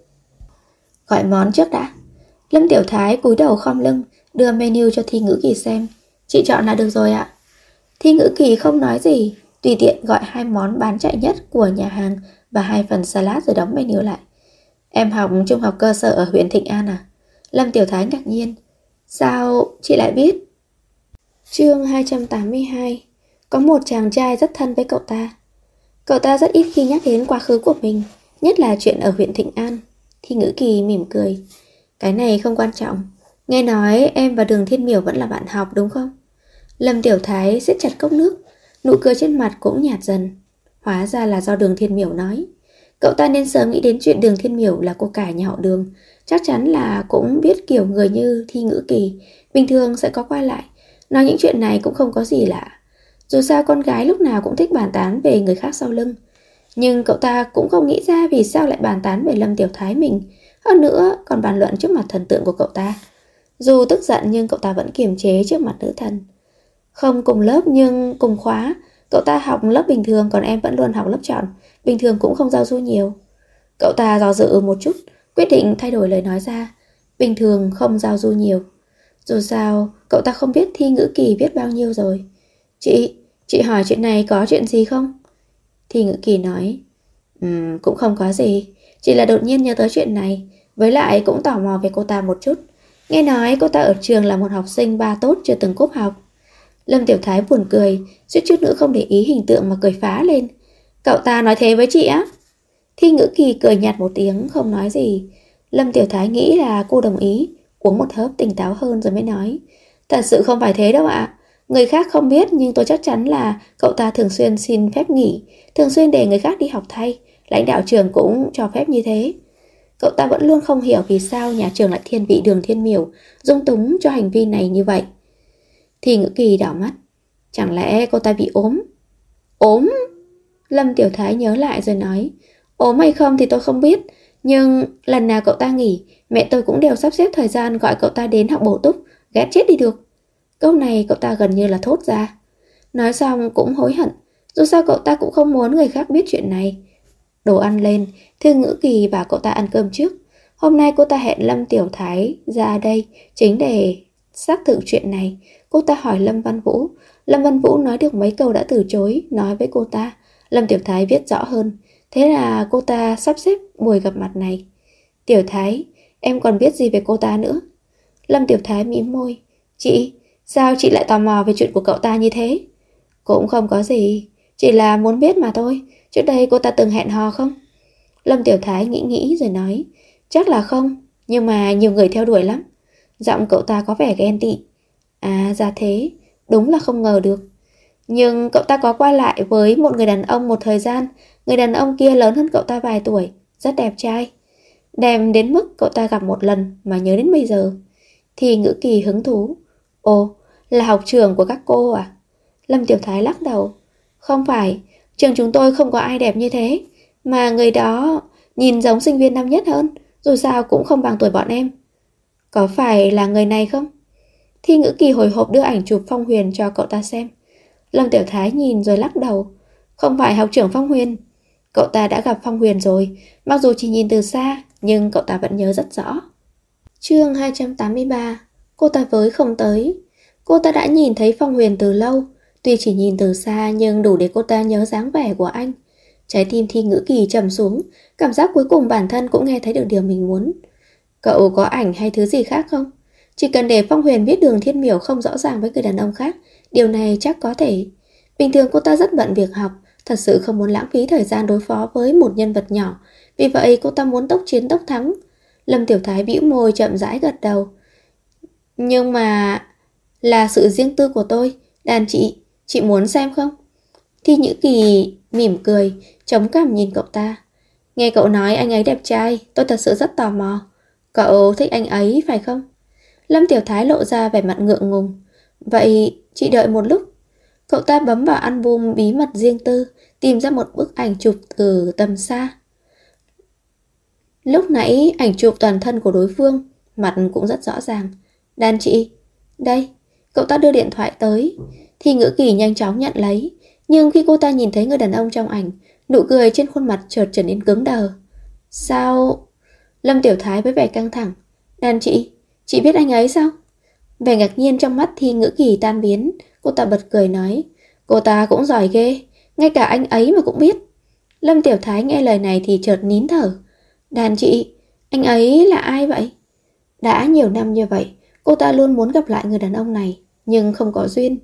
gọi món trước đã. Lâm Tiểu Thái cúi đầu khom lưng, đưa menu cho Thi Ngữ Kỳ xem. Chị chọn là được rồi ạ. Thi Ngữ Kỳ không nói gì, tùy tiện gọi 2 món bán chạy nhất của nhà hàng và 2 phần salad rồi đóng menu lại. Em học trung học cơ sở ở huyện Thịnh An à? Lâm Tiểu Thái ngạc nhiên. Sao chị lại biết? Chương 282. Có một chàng trai rất thân với cậu ta. Cậu ta rất ít khi nhắc đến quá khứ của mình, nhất là chuyện ở huyện Thịnh An. Thi Ngữ Kỳ mỉm cười. Cái này không quan trọng. Nghe nói em và Đường Thiên Miểu vẫn là bạn học đúng không? Lâm Tiểu Thái siết chặt cốc nước, nụ cười trên mặt cũng nhạt dần. Hóa ra là do Đường Thiên Miểu nói. Cậu ta nên sớm nghĩ đến chuyện Đường Thiên Miểu là cô cả nhà họ Đường. Chắc chắn là cũng biết kiểu người như Thi Ngữ Kỳ bình thường sẽ có qua lại. Nói những chuyện này cũng không có gì lạ. Dù sao con gái lúc nào cũng thích bàn tán về người khác sau lưng. Nhưng cậu ta cũng không nghĩ ra vì sao lại bàn tán về Lâm Tiểu Thái mình. Hơn nữa còn bàn luận trước mặt thần tượng của cậu ta. Dù tức giận nhưng cậu ta vẫn kiềm chế trước mặt nữ thần. Không cùng lớp nhưng cùng khóa. Cậu ta học lớp bình thường, còn em vẫn luôn học lớp chọn. Bình thường cũng không giao du nhiều. Cậu ta do dự một chút, quyết định thay đổi lời nói ra. Bình thường không giao du nhiều. Dù sao cậu ta không biết Thi Ngữ Kỳ viết bao nhiêu rồi. Chị hỏi chuyện này có chuyện gì không? Thi Ngữ Kỳ nói, cũng không có gì. Chỉ là đột nhiên nhớ tới chuyện này. Với lại cũng tò mò về cô ta một chút. Nghe nói cô ta ở trường là một học sinh ba tốt chưa từng cúp học. Lâm Tiểu Thái buồn cười, suýt chút nữa không để ý hình tượng mà cười phá lên. Cậu ta nói thế với chị á? Thi Ngữ Kỳ cười nhạt một tiếng, không nói gì. Lâm Tiểu Thái nghĩ là cô đồng ý, uống một hớp tỉnh táo hơn rồi mới nói. Thật sự không phải thế đâu ạ. Người khác không biết nhưng tôi chắc chắn là cậu ta thường xuyên xin phép nghỉ, thường xuyên để người khác đi học thay. Lãnh đạo trường cũng cho phép như thế. Cậu ta vẫn luôn không hiểu vì sao nhà trường lại thiên vị Đường Thiên Miểu, dung túng cho hành vi này như vậy. Thì Ngữ Kỳ đảo mắt. Chẳng lẽ cô ta bị ốm? Ốm? Lâm Tiểu Thái nhớ lại rồi nói. Ốm hay không thì tôi không biết, nhưng lần nào cậu ta nghỉ, mẹ tôi cũng đều sắp xếp thời gian gọi cậu ta đến học bổ túc. Ghét chết đi được. Câu này cậu ta gần như là thốt ra. Nói xong cũng hối hận. Dù sao cậu ta cũng không muốn người khác biết chuyện này. Đồ ăn lên, Thư Ngữ Kỳ bảo cậu ta ăn cơm trước. Hôm nay cô ta hẹn Lâm Tiểu Thái ra đây chính để xác thực chuyện này. Cô ta hỏi Lâm Văn Vũ. Lâm Văn Vũ nói được mấy câu đã từ chối, nói với cô ta. Lâm Tiểu Thái viết rõ hơn. Thế là cô ta sắp xếp buổi gặp mặt này. Tiểu Thái, em còn biết gì về cô ta nữa? Lâm Tiểu Thái mím môi. Chị, sao chị lại tò mò về chuyện của cậu ta như thế? Cũng không có gì, chỉ là muốn biết mà thôi. Trước đây cô ta từng hẹn hò không? Lâm Tiểu Thái nghĩ rồi nói. Chắc là không, nhưng mà nhiều người theo đuổi lắm. Giọng cậu ta có vẻ ghen tị. À ra thế, đúng là không ngờ được. Nhưng cậu ta có qua lại với một người đàn ông một thời gian. Người đàn ông kia lớn hơn cậu ta vài tuổi, rất đẹp trai. Đẹp đến mức cậu ta gặp một lần mà nhớ đến bây giờ. Thì Ngữ Kỳ hứng thú. Ồ, là học trường của các cô à? Lâm Tiểu Thái lắc đầu. Không phải, trường chúng tôi không có ai đẹp như thế. Mà người đó nhìn giống sinh viên năm nhất hơn. Dù sao cũng không bằng tuổi bọn em. Có phải là người này không? Thi Ngữ Kỳ hồi hộp đưa ảnh chụp Phong Huyền cho cậu ta xem. Lâm Tiểu Thái nhìn rồi lắc đầu. Không phải học trưởng Phong Huyền. Cậu ta đã gặp Phong Huyền rồi, mặc dù chỉ nhìn từ xa, nhưng cậu ta vẫn nhớ rất rõ. Chương 283. Cô ta với không tới. Cô ta đã nhìn thấy Phong Huyền từ lâu, tuy chỉ nhìn từ xa nhưng đủ để cô ta nhớ dáng vẻ của anh. Trái tim Thi Ngữ Kỳ trầm xuống, cảm giác cuối cùng bản thân cũng nghe thấy được điều mình muốn. Cậu có ảnh hay thứ gì khác không? Chỉ cần để Phong Huyền biết Đường Thiên Miểu không rõ ràng với người đàn ông khác, điều này chắc có thể. Bình thường cô ta rất bận việc học, thật sự không muốn lãng phí thời gian đối phó với một nhân vật nhỏ, vì vậy cô ta muốn tốc chiến tốc thắng. Lâm Tiểu Thái bĩu môi chậm rãi gật đầu. Nhưng mà... là sự riêng tư của tôi, đàn chị muốn xem không? Thi Nhữ Kỳ mỉm cười, chống cằm nhìn cậu ta. Nghe cậu nói anh ấy đẹp trai, tôi thật sự rất tò mò. Cậu thích anh ấy phải không? Lâm Tiểu Thái lộ ra vẻ mặt ngượng ngùng. Vậy chị đợi một lúc. Cậu ta bấm vào album bí mật riêng tư, tìm ra một bức ảnh chụp từ tầm xa. Lúc nãy ảnh chụp toàn thân của đối phương, mặt cũng rất rõ ràng. Đàn chị, đây. Cậu ta đưa điện thoại tới. Thi Ngữ Kỳ nhanh chóng nhận lấy. Nhưng khi cô ta nhìn thấy người đàn ông trong ảnh, nụ cười trên khuôn mặt chợt trở nên cứng đờ. Sao? Lâm Tiểu Thái với vẻ căng thẳng. Đàn chị biết anh ấy sao? Vẻ ngạc nhiên trong mắt Thi Ngữ Kỳ tan biến. Cô ta bật cười nói. Cô ta cũng giỏi ghê, ngay cả anh ấy mà cũng biết. Lâm Tiểu Thái nghe lời này thì chợt nín thở. Đàn chị, anh ấy là ai vậy? Đã nhiều năm như vậy, cô ta luôn muốn gặp lại người đàn ông này, nhưng không có duyên.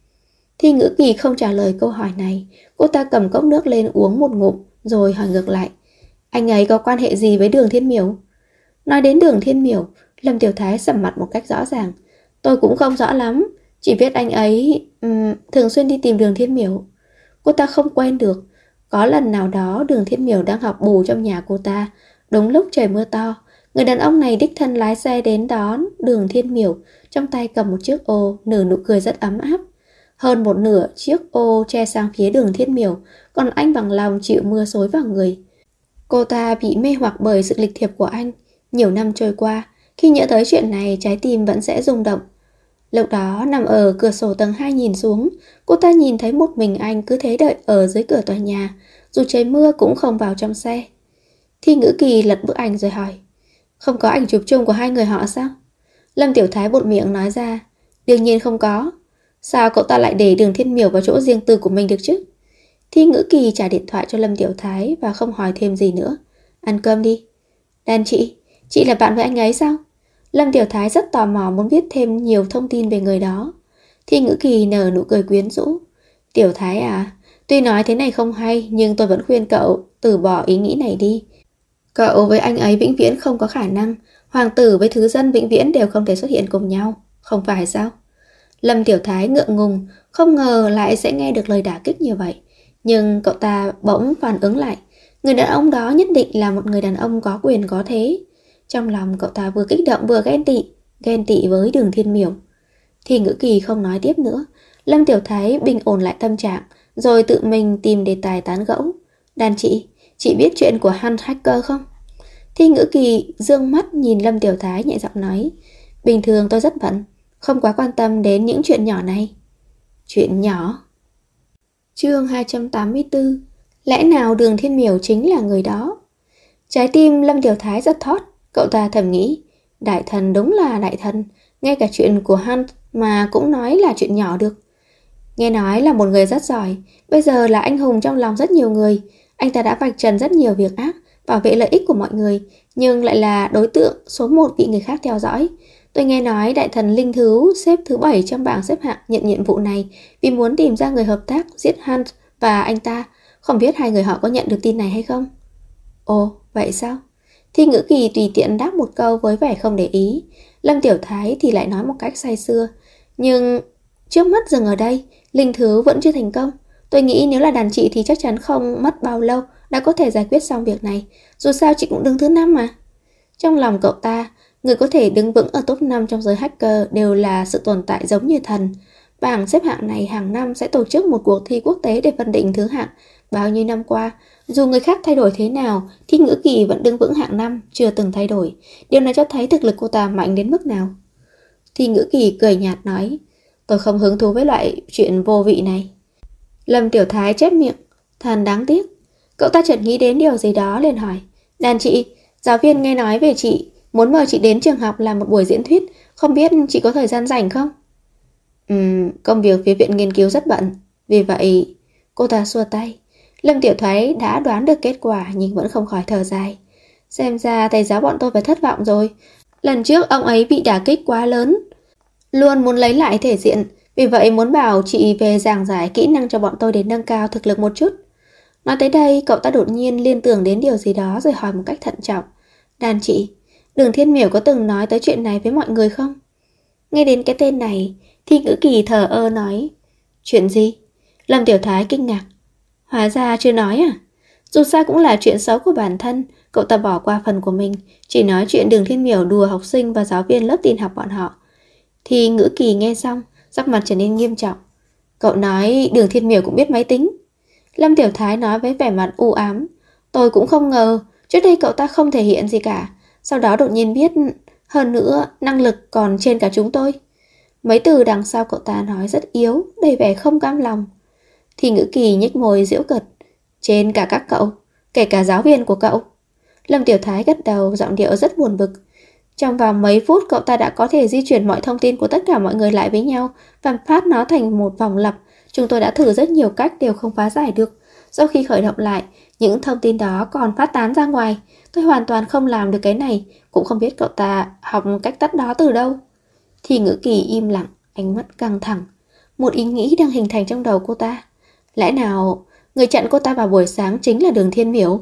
Thi Ngữ Kỳ không trả lời câu hỏi này. Cô ta cầm cốc nước lên uống một ngụm, rồi hỏi ngược lại. Anh ấy có quan hệ gì với Đường Thiên Miểu? Nói đến Đường Thiên Miểu, Lâm Tiểu Thái sầm mặt một cách rõ ràng. Tôi cũng không rõ lắm, chỉ biết anh ấy thường xuyên đi tìm Đường Thiên Miểu. Cô ta không quen được. Có lần nào đó Đường Thiên Miểu đang học bù trong nhà cô ta. Đúng lúc trời mưa to, người đàn ông này đích thân lái xe đến đón Đường Thiên Miểu, trong tay cầm một chiếc ô, nở nụ cười rất ấm áp. Hơn một nửa chiếc ô che sang phía Đường Thiên Miểu, còn anh bằng lòng chịu mưa xối vào người. Cô ta bị mê hoặc bởi sự lịch thiệp của anh. Nhiều năm trôi qua, khi nhớ tới chuyện này, trái tim vẫn sẽ rung động. Lúc đó nằm ở cửa sổ tầng 2 nhìn xuống, cô ta nhìn thấy một mình anh cứ thế đợi ở dưới cửa tòa nhà, dù trời mưa cũng không vào trong xe. Thi Ngữ Kỳ lật bức ảnh rồi hỏi. Không có ảnh chụp chung của hai người họ sao? Lâm Tiểu Thái buột miệng nói ra. Đương nhiên không có. Sao cậu ta lại để Đường Thiên Miểu vào chỗ riêng tư của mình được chứ? Thi Ngữ Kỳ trả điện thoại cho Lâm Tiểu Thái và không hỏi thêm gì nữa. Ăn cơm đi. Đàn chị là bạn với anh ấy sao? Lâm Tiểu Thái rất tò mò muốn biết thêm nhiều thông tin về người đó. Thi Ngữ Kỳ nở nụ cười quyến rũ. Tiểu Thái à, tuy nói thế này không hay, nhưng tôi vẫn khuyên cậu từ bỏ ý nghĩ này đi. Cậu với anh ấy vĩnh viễn không có khả năng. Hoàng tử với thứ dân vĩnh viễn đều không thể xuất hiện cùng nhau, không phải sao? Lâm Tiểu Thái ngượng ngùng, không ngờ lại sẽ nghe được lời đả kích như vậy. Nhưng cậu ta bỗng phản ứng lại. Người đàn ông đó nhất định là một người đàn ông có quyền có thế. Trong lòng cậu ta vừa kích động vừa ghen tị với Đường Thiên Miểu. Thì Ngữ Kỳ không nói tiếp nữa. Lâm Tiểu Thái bình ổn lại tâm trạng, rồi tự mình tìm đề tài tán gẫu. Đàn chị biết chuyện của Hunt Hacker không? Thi Ngữ Kỳ dương mắt nhìn Lâm Tiểu Thái nhẹ giọng nói. Bình thường tôi rất bận, không quá quan tâm đến những chuyện nhỏ này. Chuyện nhỏ? Chương 284. Lẽ nào Đường Thiên Miểu chính là người đó? Trái tim Lâm Tiểu Thái giật thót. Cậu ta thầm nghĩ, đại thần đúng là đại thần, ngay cả chuyện của Hunt mà cũng nói là chuyện nhỏ được. Nghe nói là một người rất giỏi, bây giờ là anh hùng trong lòng rất nhiều người. Anh ta đã vạch trần rất nhiều việc ác, bảo vệ lợi ích của mọi người, nhưng lại là đối tượng số 1 bị người khác theo dõi. Tôi nghe nói đại thần Linh Thứ xếp thứ 7 trong bảng xếp hạng nhận nhiệm vụ này vì muốn tìm ra người hợp tác giết Hunt và anh ta. Không biết hai người họ có nhận được tin này hay không? Ồ, vậy sao? Thi Ngữ Kỳ tùy tiện đáp một câu với vẻ không để ý. Lâm Tiểu Thái thì lại nói một cách say sưa. Nhưng trước mắt dừng ở đây, Linh Thứ vẫn chưa thành công. Tôi nghĩ nếu là đàn chị thì chắc chắn không mất bao lâu đã có thể giải quyết xong việc này. Dù sao chị cũng đứng thứ 5 mà. Trong lòng cậu ta, người có thể đứng vững ở top 5 trong giới hacker đều là sự tồn tại giống như thần. Bảng xếp hạng này hàng năm sẽ tổ chức một cuộc thi quốc tế để phân định thứ hạng. Bao nhiêu năm qua, dù người khác thay đổi thế nào, Thi Ngữ Kỳ vẫn đứng vững hạng 5, chưa từng thay đổi. Điều này cho thấy thực lực cô ta mạnh đến mức nào. Thi Ngữ Kỳ cười nhạt nói, tôi không hứng thú với loại chuyện vô vị này. Lâm Tiểu Thái chép miệng, than đáng tiếc. Cậu ta chợt nghĩ đến điều gì đó liền hỏi. Đàn chị, giáo viên nghe nói về chị, muốn mời chị đến trường học làm một buổi diễn thuyết, không biết chị có thời gian rảnh không? Công việc phía viện nghiên cứu rất bận, vì vậy cô ta xua tay. Lâm Tiểu Thái đã đoán được kết quả nhưng vẫn không khỏi thở dài. Xem ra thầy giáo bọn tôi phải thất vọng rồi. Lần trước ông ấy bị đả kích quá lớn, luôn muốn lấy lại thể diện, vì vậy muốn bảo chị về giảng giải kỹ năng cho bọn tôi để nâng cao thực lực một chút. Nói tới đây, cậu ta đột nhiên liên tưởng đến điều gì đó rồi hỏi một cách thận trọng. Đàn chị, Đường Thiên Miểu có từng nói tới chuyện này với mọi người không? Nghe đến cái tên này, Thi Ngữ Kỳ thờ ơ nói. Chuyện gì? Lâm Tiểu Thái kinh ngạc. Hóa ra chưa nói à? Dù sao cũng là chuyện xấu của bản thân, cậu ta bỏ qua phần của mình, chỉ nói chuyện Đường Thiên Miểu đùa học sinh và giáo viên lớp tin học bọn họ. Thi Ngữ Kỳ nghe xong, sắc mặt trở nên nghiêm trọng. Cậu nói Đường Thiên Miểu cũng biết máy tính. Lâm Tiểu Thái nói với vẻ mặt u ám. Tôi cũng không ngờ, trước đây cậu ta không thể hiện gì cả, sau đó đột nhiên biết, hơn nữa năng lực còn trên cả chúng tôi. Mấy từ đằng sau cậu ta nói rất yếu, đầy vẻ không cam lòng. Thì Ngữ Kỳ nhếch môi giễu cợt. Trên cả các cậu, kể cả giáo viên của cậu. Lâm Tiểu Thái gật đầu, giọng điệu rất buồn bực. Trong vòng mấy phút cậu ta đã có thể di chuyển mọi thông tin của tất cả mọi người lại với nhau và phát nó thành một vòng lặp. Chúng tôi đã thử rất nhiều cách đều không phá giải được. Sau khi khởi động lại, những thông tin đó còn phát tán ra ngoài. Tôi hoàn toàn không làm được cái này, cũng không biết cậu ta học cách tắt đó từ đâu. Thì Ngữ Kỳ im lặng, ánh mắt căng thẳng. Một ý nghĩ đang hình thành trong đầu cô ta. Lẽ nào người chặn cô ta vào buổi sáng chính là Đường Thiên Miểu?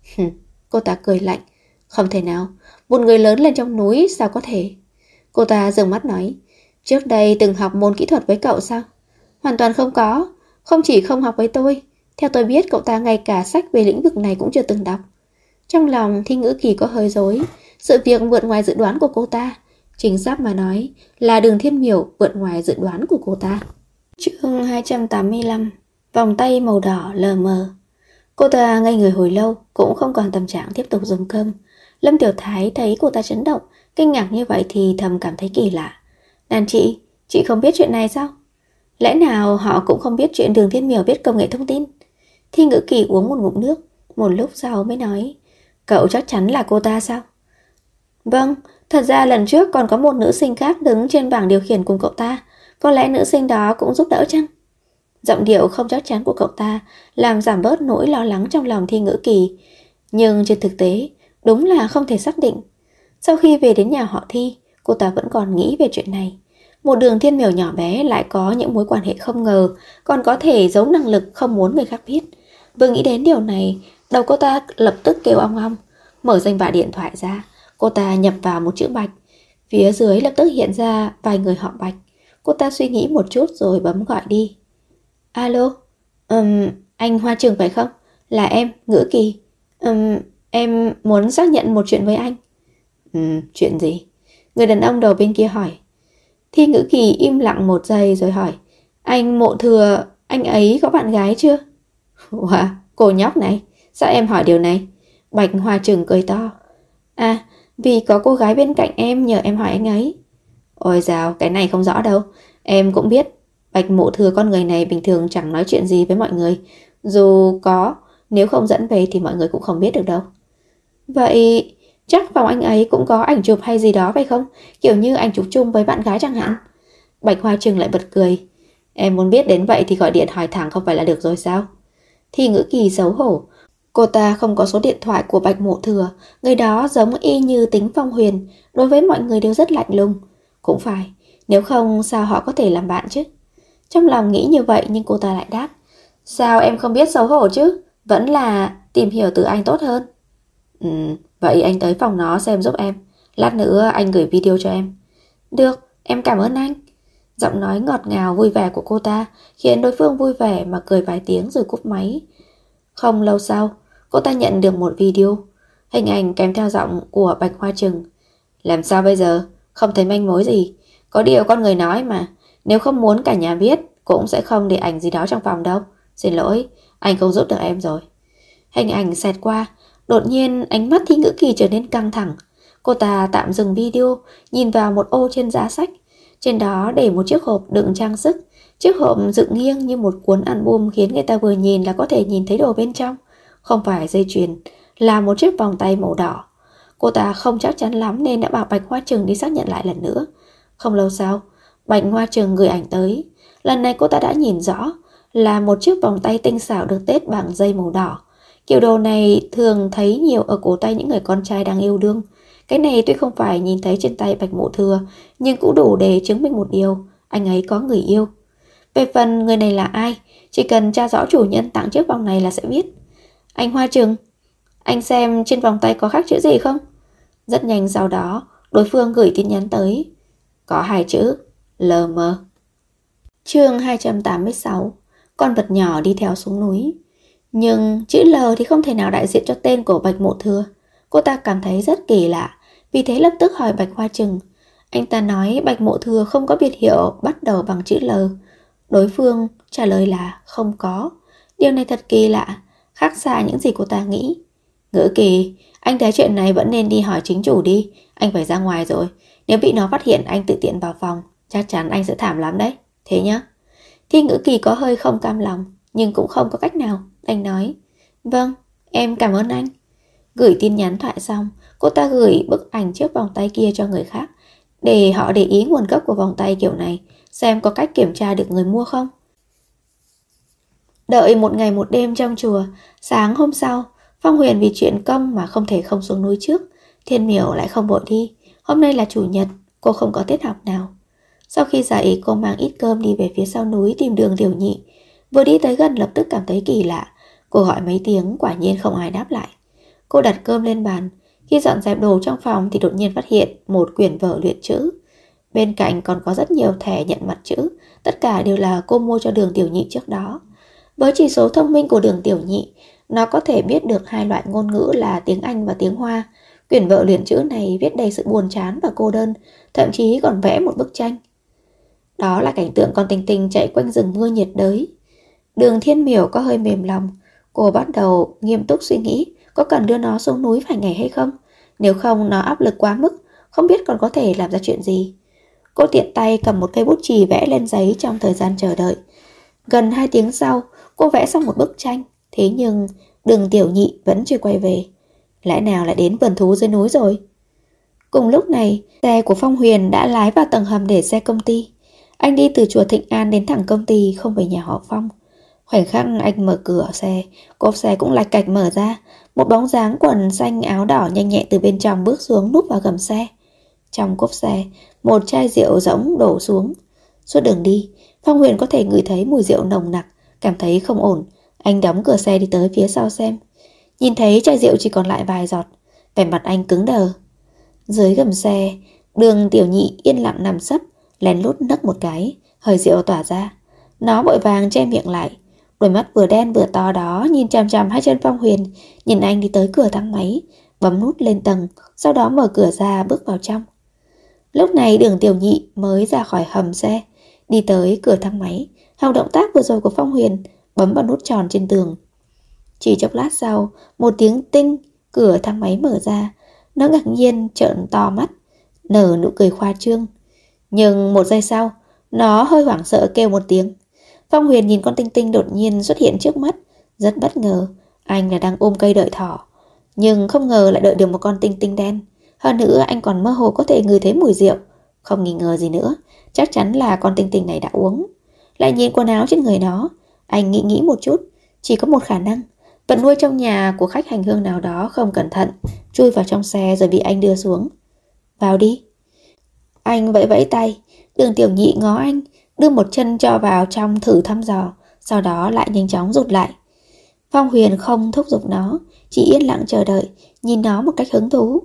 Cô ta cười lạnh. Không thể nào, một người lớn lên trong núi sao có thể? Cô ta dừng mắt nói. Trước đây từng học môn kỹ thuật với cậu sao? Hoàn toàn không có. Không chỉ không học với tôi, theo tôi biết cậu ta ngay cả sách về lĩnh vực này cũng chưa từng đọc. Trong lòng Thi Ngữ Kỳ có hơi rối. Sự việc vượt ngoài dự đoán của cô ta. Chính xác mà nói là Đường Thiên Miểu vượt ngoài dự đoán của cô ta. Chương 285. Vòng tay màu đỏ lờ mờ. Cô ta ngây người hồi lâu, cũng không còn tâm trạng tiếp tục dùng cơm. Lâm Tiểu Thái thấy cô ta chấn động, kinh ngạc như vậy thì thầm cảm thấy kỳ lạ. Đàn chị không biết chuyện này sao? Lẽ nào họ cũng không biết chuyện Đường Thiên Miểu biết công nghệ thông tin? Thi Ngữ Kỳ uống một ngụm nước, một lúc sau mới nói. Cậu chắc chắn là cô ta sao? Vâng, thật ra lần trước còn có một nữ sinh khác đứng trên bảng điều khiển cùng cậu ta. Có lẽ nữ sinh đó cũng giúp đỡ chăng? Giọng điệu không chắc chắn của cậu ta làm giảm bớt nỗi lo lắng trong lòng Thi Ngữ Kỳ. Nhưng trên thực tế, đúng là không thể xác định. Sau khi về đến nhà họ Thi, cô ta vẫn còn nghĩ về chuyện này. Một Đường Thiên Miểu nhỏ bé lại có những mối quan hệ không ngờ, còn có thể giấu năng lực không muốn người khác biết. Vừa nghĩ đến điều này, đầu cô ta lập tức kêu ong ong. Mở danh bạ điện thoại ra, cô ta nhập vào một chữ Bạch. Phía dưới lập tức hiện ra vài người họ Bạch. Cô ta suy nghĩ một chút rồi bấm gọi đi. Alo, anh Hoa Trường phải không? Là em, Ngữ Kỳ. Em muốn xác nhận một chuyện với anh. Chuyện gì? Người đàn ông đầu bên kia hỏi. Thi Ngữ Kỳ im lặng một giây rồi hỏi. Anh Mộ Thừa, anh ấy có bạn gái chưa? Wow, cô nhóc này, sao em hỏi điều này? Bạch Hoa Trường cười to. À, vì có cô gái bên cạnh em nhờ em hỏi anh ấy. Ôi dào, cái này không rõ đâu. Em cũng biết Bạch Mộ Thừa con người này bình thường chẳng nói chuyện gì với mọi người. Dù có, nếu không dẫn về thì mọi người cũng không biết được đâu. Vậy chắc phòng anh ấy cũng có ảnh chụp hay gì đó phải không? Kiểu như ảnh chụp chung với bạn gái chẳng hạn. Bạch Hoa Trừng lại bật cười. Em muốn biết đến vậy thì gọi điện hỏi thẳng không phải là được rồi sao? Thì Ngữ Kỳ xấu hổ. Cô ta không có số điện thoại của Bạch Mộ Thừa. Người đó giống y như Tính Phong Huyền, đối với mọi người đều rất lạnh lùng. Cũng phải, nếu không sao họ có thể làm bạn chứ? Trong lòng nghĩ như vậy nhưng cô ta lại đáp. Sao em không biết xấu hổ chứ? Vẫn là tìm hiểu từ anh tốt hơn. Vậy anh tới phòng nó xem giúp em. Lát nữa anh gửi video cho em. Được, em cảm ơn anh. Giọng nói ngọt ngào vui vẻ của cô ta khiến đối phương vui vẻ mà cười vài tiếng rồi cúp máy. Không lâu sau, cô ta nhận được một video. Hình ảnh kèm theo giọng của Bạch Hoa Trừng. Làm sao bây giờ? Không thấy manh mối gì. Có điều con người nói mà, nếu không muốn cả nhà biết cũng sẽ không để ảnh gì đó trong phòng đâu. Xin lỗi, anh không giúp được em rồi. Hình ảnh xẹt qua. Đột nhiên ánh mắt Thi Ngữ Kỳ trở nên căng thẳng. Cô ta tạm dừng video, nhìn vào một ô trên giá sách. Trên đó để một chiếc hộp đựng trang sức. Chiếc hộp dựng nghiêng như một cuốn album khiến người ta vừa nhìn là có thể nhìn thấy đồ bên trong. Không phải dây chuyền, là một chiếc vòng tay màu đỏ. Cô ta không chắc chắn lắm nên đã bảo Bạch Hoa Trừng đi xác nhận lại lần nữa. Không lâu sau, Bạch Hoa Trừng gửi ảnh tới. Lần này cô ta đã nhìn rõ là một chiếc vòng tay tinh xảo được tết bằng dây màu đỏ. Kiểu đồ này thường thấy nhiều ở cổ tay những người con trai đang yêu đương. Cái này tuy không phải nhìn thấy trên tay Bạch Mộ Thừa, nhưng cũng đủ để chứng minh một điều, anh ấy có người yêu. Về phần người này là ai, chỉ cần tra rõ chủ nhân tặng chiếc vòng này là sẽ biết. Anh Hoa Trừng, anh xem trên vòng tay có khắc chữ gì không? Rất nhanh sau đó, đối phương gửi tin nhắn tới. Có 2 chữ, LM. Chương 286. Con vật nhỏ đi theo xuống núi. Nhưng chữ L thì không thể nào đại diện cho tên của Bạch Mộ Thừa. Cô ta cảm thấy rất kỳ lạ, vì thế lập tức hỏi Bạch Hoa Trừng. Anh ta nói Bạch Mộ Thừa không có biệt hiệu bắt đầu bằng chữ L. Đối phương trả lời là không có. Điều này thật kỳ lạ, khác xa những gì cô ta nghĩ. Ngữ Kỳ, anh thấy chuyện này vẫn nên đi hỏi chính chủ đi. Anh phải ra ngoài rồi. Nếu bị nó phát hiện anh tự tiện vào phòng, chắc chắn anh sẽ thảm lắm đấy. Thế nhá. Thi Ngữ Kỳ có hơi không cam lòng, nhưng cũng không có cách nào. Anh nói, vâng, em cảm ơn anh. Gửi tin nhắn thoại xong, cô ta gửi bức ảnh chiếc vòng tay kia cho người khác, để họ để ý nguồn gốc của vòng tay kiểu này, xem có cách kiểm tra được người mua không. Đợi 1 ngày 1 đêm trong chùa. Sáng hôm sau, Phong Huyền vì chuyện công mà không thể không xuống núi trước. Thiên Miểu lại không vội đi. Hôm nay là chủ nhật, cô không có tiết học nào. Sau khi dậy, cô mang ít cơm đi về phía sau núi tìm Đường Tiểu Nhị. Vừa đi tới gần lập tức cảm thấy kỳ lạ. Cô gọi mấy tiếng, quả nhiên không ai đáp lại. Cô đặt cơm lên bàn. Khi dọn dẹp đồ trong phòng thì đột nhiên phát hiện một quyển vở luyện chữ. Bên cạnh còn có rất nhiều thẻ nhận mặt chữ. Tất cả đều là cô mua cho Đường Tiểu Nhị trước đó. Với chỉ số thông minh của Đường Tiểu Nhị, nó có thể biết được 2 loại ngôn ngữ là tiếng Anh và tiếng Hoa. Quyển vở luyện chữ này viết đầy sự buồn chán và cô đơn, thậm chí còn vẽ một bức tranh. Đó là cảnh tượng con Tinh Tinh chạy quanh rừng mưa nhiệt đới. Đường Thiên Miểu có hơi mềm lòng. Cô bắt đầu nghiêm túc suy nghĩ có cần đưa nó xuống núi vài ngày hay không. Nếu không, nó áp lực quá mức, không biết còn có thể làm ra chuyện gì. Cô tiện tay cầm một cây bút chì vẽ lên giấy trong thời gian chờ đợi. Gần 2 tiếng sau, cô vẽ xong một bức tranh. Thế nhưng Đường Tiểu Nhị vẫn chưa quay về. Lẽ nào lại đến vườn thú dưới núi rồi? Cùng lúc này, xe của Phong Huyền đã lái vào tầng hầm để xe công ty. Anh đi từ chùa Thịnh An đến thẳng công ty, không về nhà họ Phong. Khoảnh khắc anh mở cửa xe, cốp xe cũng lạch cạch mở ra. Một bóng dáng quần xanh áo đỏ nhanh nhẹ từ bên trong bước xuống núp vào gầm xe. Trong cốp xe, một chai rượu rỗng đổ xuống. Suốt đường đi, Phong Huyền có thể ngửi thấy mùi rượu nồng nặc, cảm thấy không ổn. Anh đóng cửa xe đi tới phía sau xem. Nhìn thấy chai rượu chỉ còn lại vài giọt, vẻ mặt anh cứng đờ. Dưới gầm xe, Đường Tiểu Nhị yên lặng nằm sấp, lén lút nấc một cái, hơi rượu tỏa ra. Nó vội vàng che miệng lại. Đôi mắt vừa đen vừa to đó nhìn chằm chằm hai chân Phong Huyền, nhìn anh đi tới cửa thang máy, bấm nút lên tầng, sau đó mở cửa ra bước vào trong. Lúc này Đường Tiểu Nhị mới ra khỏi hầm xe, đi tới cửa thang máy, học động tác vừa rồi của Phong Huyền, bấm vào nút tròn trên tường. Chỉ chốc lát sau, một tiếng tinh, cửa thang máy mở ra. Nó ngạc nhiên trợn to mắt, nở nụ cười khoa trương. Nhưng 1 giây sau, nó hơi hoảng sợ kêu một tiếng. Phong Huyền nhìn con Tinh Tinh đột nhiên xuất hiện trước mắt, rất bất ngờ. Anh là đang ôm cây đợi thỏ, nhưng không ngờ lại đợi được một con Tinh Tinh đen. Hơn nữa anh còn mơ hồ có thể ngửi thấy mùi rượu. Không nghi ngờ gì nữa, chắc chắn là con Tinh Tinh này đã uống. Lại nhìn quần áo trên người nó, anh nghĩ một chút, chỉ có một khả năng, vật nuôi trong nhà của khách hành hương nào đó không cẩn thận chui vào trong xe rồi bị anh đưa xuống. Vào đi. Anh vẫy vẫy tay. Đường Tiểu Nhị ngó anh, đưa một chân cho vào trong thử thăm dò, sau đó lại nhanh chóng rụt lại. Phong Huyền không thúc giục nó, chỉ yên lặng chờ đợi, nhìn nó một cách hứng thú.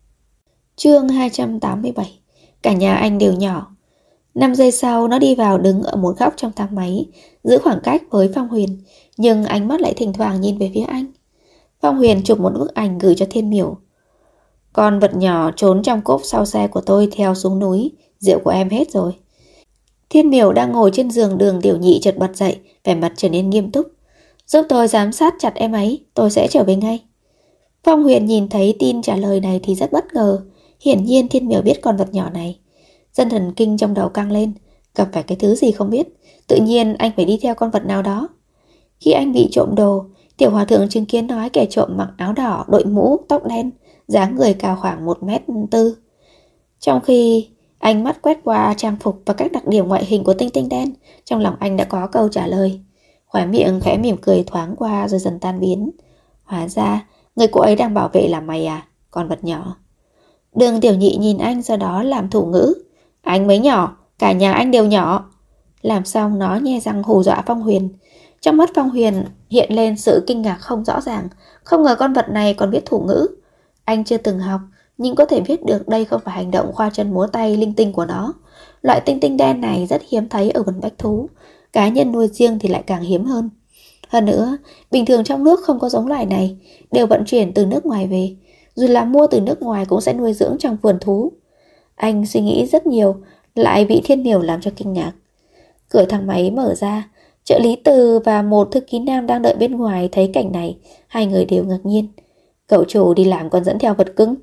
Chương 287. Cả nhà anh đều nhỏ. 5 giây sau, nó đi vào đứng ở một góc trong thang máy, giữ khoảng cách với Phong Huyền, nhưng ánh mắt lại thỉnh thoảng nhìn về phía anh. Phong Huyền chụp một bức ảnh gửi cho Thiên Miểu. Con vật nhỏ trốn trong cốp sau xe của tôi theo xuống núi, rượu của em hết rồi. Thiên Miểu đang ngồi trên giường. Đường Tiểu Nhị chợt bật dậy, vẻ mặt trở nên nghiêm túc. Giúp tôi giám sát chặt em ấy, tôi sẽ trở về ngay. Phong Huyền nhìn thấy tin trả lời này thì rất bất ngờ. Hiển nhiên Thiên Miểu biết con vật nhỏ này. Dân thần kinh trong đầu căng lên, gặp phải cái thứ gì không biết. Tự nhiên anh phải đi theo con vật nào đó. Khi anh bị trộm đồ, tiểu hòa thượng chứng kiến nói kẻ trộm mặc áo đỏ, đội mũ, tóc đen, dáng người cao khoảng 1m4. Trong khi ánh mắt quét qua trang phục và các đặc điểm ngoại hình của Tinh Tinh đen, trong lòng anh đã có câu trả lời. Khóe miệng khẽ mỉm cười thoáng qua rồi dần tan biến. Hóa ra, người cô ấy đang bảo vệ là mày à, con vật nhỏ. Đường Tiểu Nhị nhìn anh, sau đó làm thủ ngữ. Anh mới nhỏ, cả nhà anh đều nhỏ. Làm xong nó nhe răng hù dọa Phong Huyền. Trong mắt Phong Huyền hiện lên sự kinh ngạc không rõ ràng. Không ngờ con vật này còn biết thủ ngữ. Anh chưa từng học, nhưng có thể biết được đây không phải hành động khoa chân múa tay linh tinh của nó. Loại tinh tinh đen này rất hiếm thấy ở vườn bách thú. Cá nhân nuôi riêng thì lại càng hiếm hơn. Hơn nữa, bình thường trong nước không có giống loài này, đều vận chuyển từ nước ngoài về. Dù là mua từ nước ngoài cũng sẽ nuôi dưỡng trong vườn thú. Anh suy nghĩ rất nhiều, lại bị Thiên Miểu làm cho kinh ngạc. Cửa thang máy mở ra, trợ lý Từ và một thư ký nam đang đợi bên ngoài thấy cảnh này, hai người đều ngạc nhiên. Cậu chủ đi làm còn dẫn theo vật cứng.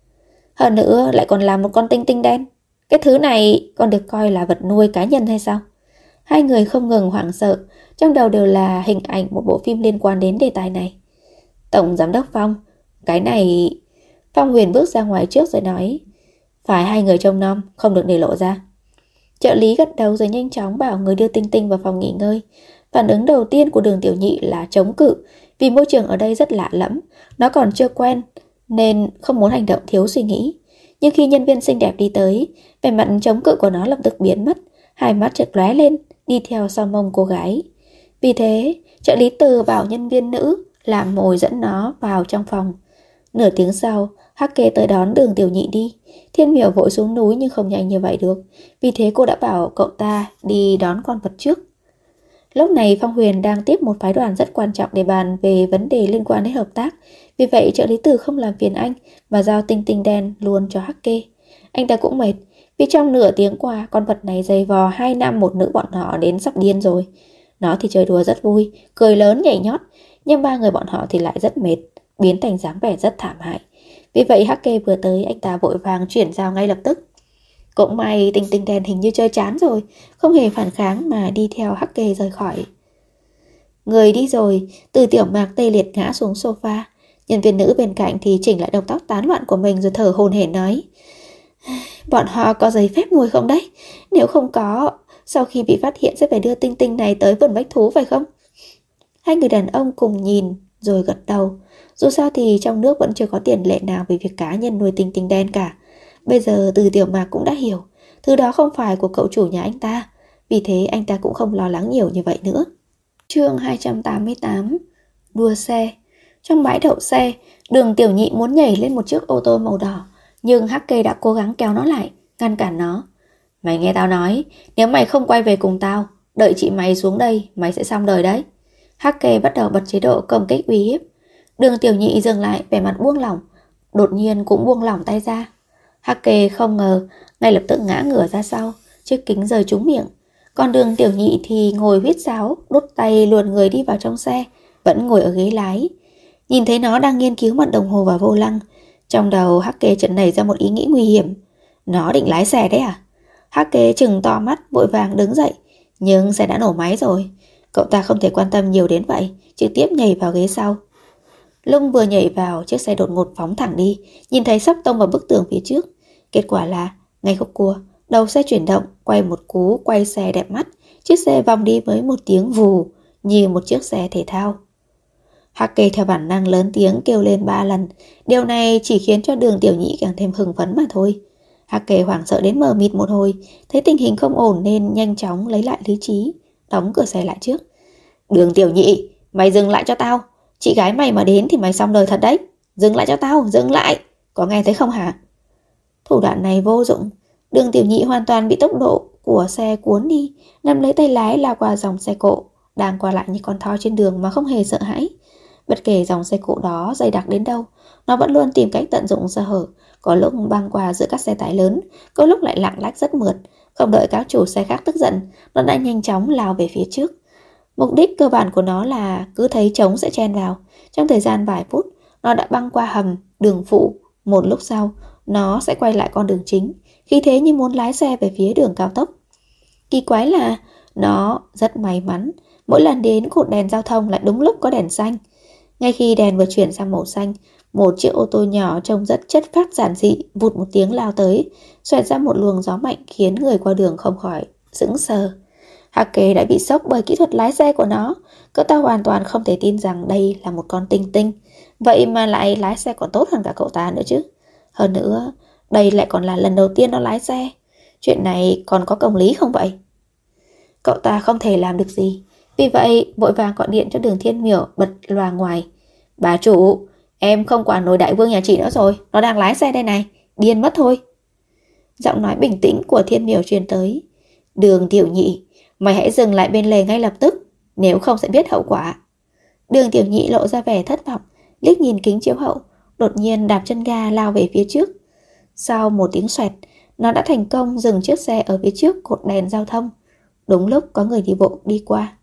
Hơn nữa lại còn là một con tinh tinh đen. Cái thứ này còn được coi là vật nuôi cá nhân hay sao? Hai người không ngừng hoảng sợ, trong đầu đều là hình ảnh một bộ phim liên quan đến đề tài này. Tổng giám đốc Phong, cái này... Phong Huyền bước ra ngoài trước rồi nói, phải hai người trông nom, không được để lộ ra. Trợ lý gật đầu rồi nhanh chóng bảo người đưa Tinh Tinh vào phòng nghỉ ngơi. Phản ứng đầu tiên của Đường Tiểu Nhị là chống cự, vì môi trường ở đây rất lạ lẫm, nó còn chưa quen nên không muốn hành động thiếu suy nghĩ. Nhưng khi nhân viên xinh đẹp đi tới, vẻ mặt chống cự của nó lập tức biến mất, hai mắt chợt lóe lên, đi theo sau mông cô gái. Vì thế, trợ lý Từ bảo nhân viên nữ làm mồi dẫn nó vào trong phòng. Nửa tiếng sau, Hắc Kê tới đón Đường Tiểu Nhị đi. Thiên Miểu vội xuống núi nhưng không nhanh như vậy được, vì thế cô đã bảo cậu ta đi đón con vật trước. Lúc này Phong Huyền đang tiếp một phái đoàn rất quan trọng để bàn về vấn đề liên quan đến hợp tác. Vì vậy trợ lý Từ không làm phiền anh mà giao Tinh Tinh đen luôn cho Hắc Kê. Anh ta cũng mệt, vì trong nửa tiếng qua con vật này giày vò 2 nam một nữ bọn họ đến sắp điên rồi. Nó thì chơi đùa rất vui, cười lớn nhảy nhót, nhưng ba người bọn họ thì lại rất mệt, biến thành dáng vẻ rất thảm hại. Vì vậy Hắc Kê vừa tới, anh ta vội vàng chuyển giao ngay lập tức. Cũng may Tinh Tinh đen hình như chơi chán rồi, không hề phản kháng mà đi theo Hắc Kê rời khỏi. Người đi rồi, Từ Tiểu Mạc tê liệt ngã xuống sofa. Nhân viên nữ bên cạnh thì chỉnh lại đầu tóc tán loạn của mình rồi thở hổn hển nói, bọn họ có giấy phép nuôi không đấy? Nếu không có, sau khi bị phát hiện sẽ phải đưa Tinh Tinh này tới vườn bách thú phải không? Hai người đàn ông cùng nhìn rồi gật đầu. Dù sao thì trong nước vẫn chưa có tiền lệ nào về việc cá nhân nuôi Tinh Tinh đen cả. Bây giờ Từ Tiểu Mạc cũng đã hiểu, thứ đó không phải của cậu chủ nhà anh ta. Vì thế anh ta cũng không lo lắng nhiều như vậy nữa. Chương 288. Đua xe. Trong bãi đậu xe, Đường Tiểu Nhị muốn nhảy lên một chiếc ô tô màu đỏ, nhưng Hắc Kê đã cố gắng kéo nó lại, ngăn cản nó. Mày nghe tao nói, nếu mày không quay về cùng tao, đợi chị mày xuống đây, mày sẽ xong đời đấy. Hắc Kê bắt đầu bật chế độ công kích uy hiếp. Đường Tiểu Nhị dừng lại, vẻ mặt buông lỏng, đột nhiên cũng buông lỏng tay ra. Hắc Kê không ngờ, ngay lập tức ngã ngửa ra sau, chiếc kính rời trúng miệng. Còn Đường Tiểu Nhị thì ngồi huýt sáo, đút tay luồn người đi vào trong xe, vẫn ngồi ở ghế lái. Nhìn thấy nó đang nghiên cứu mặt đồng hồ và vô lăng, trong đầu Hắc Kê chợt nảy ra một ý nghĩ nguy hiểm. Nó định lái xe đấy à? Hắc Kê trừng to mắt, vội vàng đứng dậy, nhưng xe đã nổ máy rồi. Cậu ta không thể quan tâm nhiều đến vậy, trực tiếp nhảy vào ghế sau. Lúc vừa nhảy vào, chiếc xe đột ngột phóng thẳng đi, nhìn thấy sắp tông vào bức tường phía trước. Kết quả là, ngay khúc cua, đầu xe chuyển động, quay một cú quay xe đẹp mắt, chiếc xe vòng đi với một tiếng vù, như một chiếc xe thể thao. Hắc Kê theo bản năng lớn tiếng kêu lên 3 lần, điều này chỉ khiến cho Đường Tiểu Nhị càng thêm hưng phấn mà thôi. Hắc Kê hoảng sợ đến mờ mịt một hồi, thấy tình hình không ổn nên nhanh chóng lấy lại lý trí, đóng cửa xe lại trước. Đường Tiểu Nhị, mày dừng lại cho tao, chị gái mày mà đến thì mày xong đời thật đấy. Dừng lại cho tao, dừng lại, có nghe thấy không hả? Thủ đoạn này vô dụng, Đường Tiểu Nhị hoàn toàn bị tốc độ của xe cuốn đi, nắm lấy tay lái lao qua dòng xe cộ đang qua lại như con thoi trên đường mà không hề sợ hãi. Bất kể dòng xe cộ đó dày đặc đến đâu, nó vẫn luôn tìm cách tận dụng sơ hở, có lúc băng qua giữa các xe tải lớn, có lúc lại lạng lách rất mượt. Không đợi các chủ xe khác tức giận, nó đã nhanh chóng lao về phía trước. Mục đích cơ bản của nó là cứ thấy trống sẽ chen vào. Trong thời gian vài phút, nó đã băng qua hầm, đường phụ. Một lúc sau, nó sẽ quay lại con đường chính, khi thế như muốn lái xe về phía đường cao tốc. Kỳ quái là Nó rất may mắn, mỗi lần đến cột đèn giao thông lại đúng lúc có đèn xanh. Ngay khi đèn vừa chuyển sang màu xanh, một chiếc ô tô nhỏ trông rất chất phác giản dị vụt một tiếng lao tới, xoẹt ra một luồng gió mạnh khiến người qua đường không khỏi sững sờ. Hake đã bị sốc bởi kỹ thuật lái xe của nó. Cậu ta hoàn toàn không thể tin rằng đây là một con tinh tinh, vậy mà lại lái xe còn tốt hơn cả cậu ta nữa chứ. Hơn nữa, đây lại còn là lần đầu tiên nó lái xe. Chuyện này còn có công lý không vậy? Cậu ta không thể làm được gì, vì vậy vội vàng gọi điện cho Đường Thiên Miểu bật loa ngoài. Bà chủ, em không quản nổi đại vương nhà chị nữa rồi, nó đang lái xe đây này, điên mất thôi. Giọng nói bình tĩnh của Thiên Miểu truyền tới. Đường Tiểu Nhị, mày hãy dừng lại bên lề ngay lập tức, nếu không sẽ biết hậu quả. Đường Tiểu Nhị lộ ra vẻ thất vọng, liếc nhìn kính chiếu hậu, đột nhiên đạp chân ga lao về phía trước. Sau một tiếng xoẹt, nó đã thành công dừng chiếc xe ở phía trước cột đèn giao thông. Đúng lúc có người đi bộ đi qua.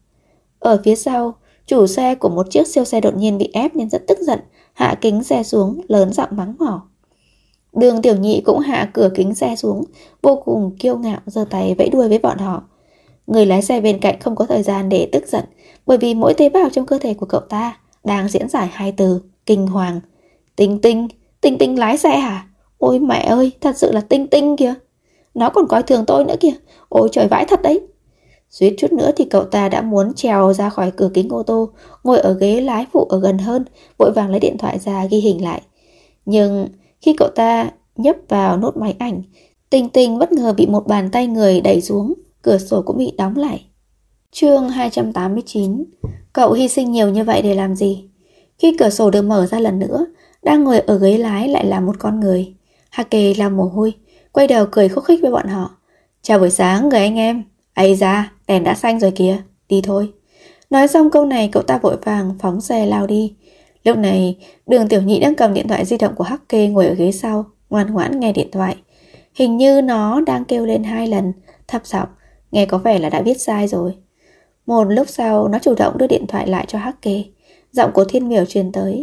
Ở phía sau, chủ xe của một chiếc siêu xe đột nhiên bị ép nên rất tức giận, hạ kính xe xuống, lớn giọng mắng mỏ. Đường Tiểu Nhị cũng hạ cửa kính xe xuống, vô cùng kiêu ngạo giơ tay vẫy đuôi với bọn họ. Người lái xe bên cạnh không có thời gian để tức giận, bởi vì mỗi tế bào trong cơ thể của cậu ta đang diễn giải hai từ kinh hoàng. Tinh Tinh, Tinh Tinh lái xe hả? Ôi mẹ ơi, thật sự là Tinh Tinh kìa. Nó còn coi thường tôi nữa kìa. Ôi trời vãi thật đấy. Suýt chút nữa thì cậu ta đã muốn trèo ra khỏi cửa kính ô tô, ngồi ở ghế lái phụ ở gần hơn, vội vàng lấy điện thoại ra ghi hình lại. Nhưng khi cậu ta nhấp vào nút máy ảnh, Tinh Tinh bất ngờ bị một bàn tay người đẩy xuống, cửa sổ cũng bị đóng lại. Chương 289. Cậu hy sinh nhiều như vậy để làm gì? Khi cửa sổ được mở ra lần nữa, đang ngồi ở ghế lái lại là một con người. Hake lau mồ hôi, quay đầu cười khúc khích với bọn họ. Chào buổi sáng người anh em. Ây da, đèn đã xanh rồi kìa, đi thôi. Nói xong câu này cậu ta vội vàng phóng xe lao đi. Lúc này Đường Tiểu Nhị đang cầm điện thoại di động của Hake ngồi ở ghế sau, ngoan ngoãn nghe điện thoại. Hình như nó đang kêu lên 2 lần, thấp giọng, nghe có vẻ là đã viết sai rồi. Một lúc sau nó chủ động đưa điện thoại lại cho Hake. Giọng của Thiên Miểu truyền tới.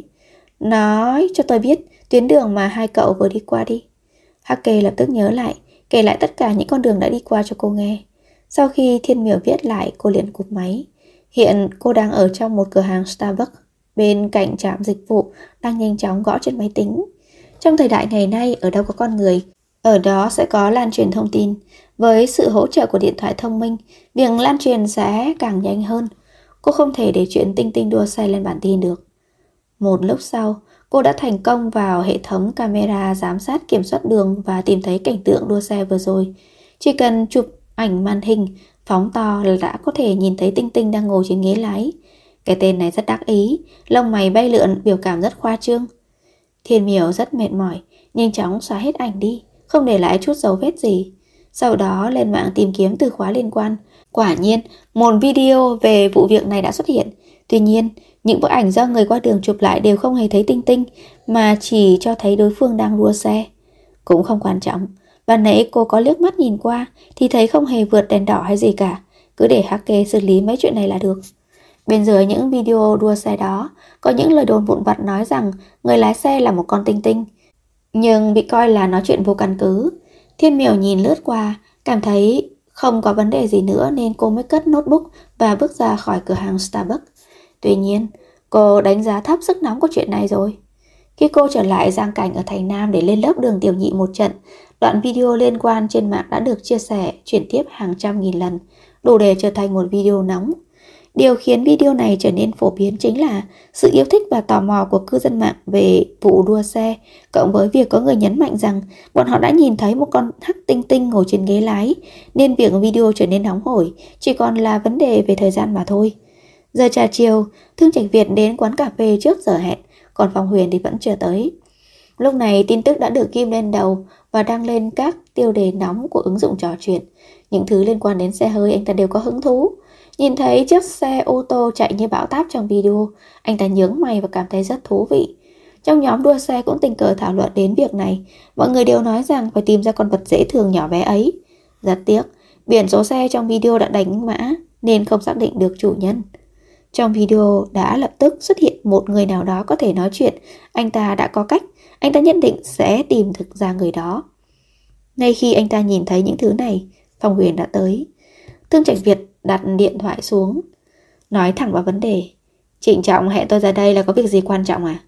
Nói cho tôi biết tuyến đường mà hai cậu vừa đi qua đi. Hake lập tức nhớ lại, kể lại tất cả những con đường đã đi qua cho cô nghe. Sau khi Thiên Miểu viết lại, cô liền cúp máy. Hiện cô đang ở trong một cửa hàng Starbucks, bên cạnh trạm dịch vụ, đang nhanh chóng gõ trên máy tính. Trong thời đại ngày nay, ở đâu có con người, ở đó sẽ có lan truyền thông tin. Với sự hỗ trợ của điện thoại thông minh, việc lan truyền sẽ càng nhanh hơn. Cô không thể để chuyện Tinh Tinh đua xe lên bản tin được. Một lúc sau, cô đã thành công vào hệ thống camera giám sát kiểm soát đường và tìm thấy cảnh tượng đua xe vừa rồi. Chỉ cần chụp ảnh màn hình, phóng to là đã có thể nhìn thấy Tinh Tinh đang ngồi trên ghế lái. Cái tên này rất đắc ý, lông mày bay lượn, biểu cảm rất khoa trương. Thiên Miểu rất mệt mỏi, nhanh chóng xóa hết ảnh đi, không để lại chút dấu vết gì. Sau đó lên mạng tìm kiếm từ khóa liên quan. Quả nhiên, một video về vụ việc này đã xuất hiện. Tuy nhiên, những bức ảnh do người qua đường chụp lại đều không hề thấy Tinh Tinh, mà chỉ cho thấy đối phương đang đua xe. Cũng không quan trọng, ban nãy cô có liếc mắt nhìn qua thì thấy không hề vượt đèn đỏ hay gì cả. Cứ để Hake xử lý mấy chuyện này là được. Bên dưới những video đua xe đó, có những lời đồn vụn vặt nói rằng người lái xe là một con Tinh Tinh, nhưng bị coi là nói chuyện vô căn cứ. Thiên Miểu nhìn lướt qua, cảm thấy không có vấn đề gì nữa nên cô mới cất notebook và bước ra khỏi cửa hàng Starbucks. Tuy nhiên, cô đánh giá thấp sức nóng của chuyện này rồi. Khi cô trở lại Giang Cảnh ở Thành Nam để lên lớp Đường Tiểu Nhị một trận, đoạn video liên quan trên mạng đã được chia sẻ, chuyển tiếp hàng trăm nghìn lần, đủ để trở thành một video nóng. Điều khiến video này trở nên phổ biến chính là sự yêu thích và tò mò của cư dân mạng về vụ đua xe, cộng với việc có người nhấn mạnh rằng bọn họ đã nhìn thấy một con hắc Tinh Tinh ngồi trên ghế lái, nên việc video trở nên nóng hổi chỉ còn là vấn đề về thời gian mà thôi. Giờ trà chiều, Thương Trạch Việt đến quán cà phê trước giờ hẹn, còn Phong Huyền thì vẫn chưa tới. Lúc này tin tức đã được ghim lên đầu và đăng lên các tiêu đề nóng của ứng dụng trò chuyện. Những thứ liên quan đến xe hơi anh ta đều có hứng thú. Nhìn thấy chiếc xe ô tô chạy như bão táp trong video, anh ta nhướng mày và cảm thấy rất thú vị. Trong nhóm đua xe cũng tình cờ thảo luận đến việc này. Mọi người đều nói rằng phải tìm ra con vật dễ thương nhỏ bé ấy. Rất tiếc, biển số xe trong video đã đánh mã nên không xác định được chủ nhân. Trong video đã lập tức xuất hiện một người nào đó có thể nói chuyện. Anh ta đã có cách, anh ta nhất định sẽ tìm thực ra người đó. Ngay khi anh ta nhìn thấy những thứ này, Phong Huyền đã tới. Thương Trạch Việt đặt điện thoại xuống, nói thẳng vào vấn đề. Trịnh Trọng hẹn tôi ra đây là có việc gì quan trọng à?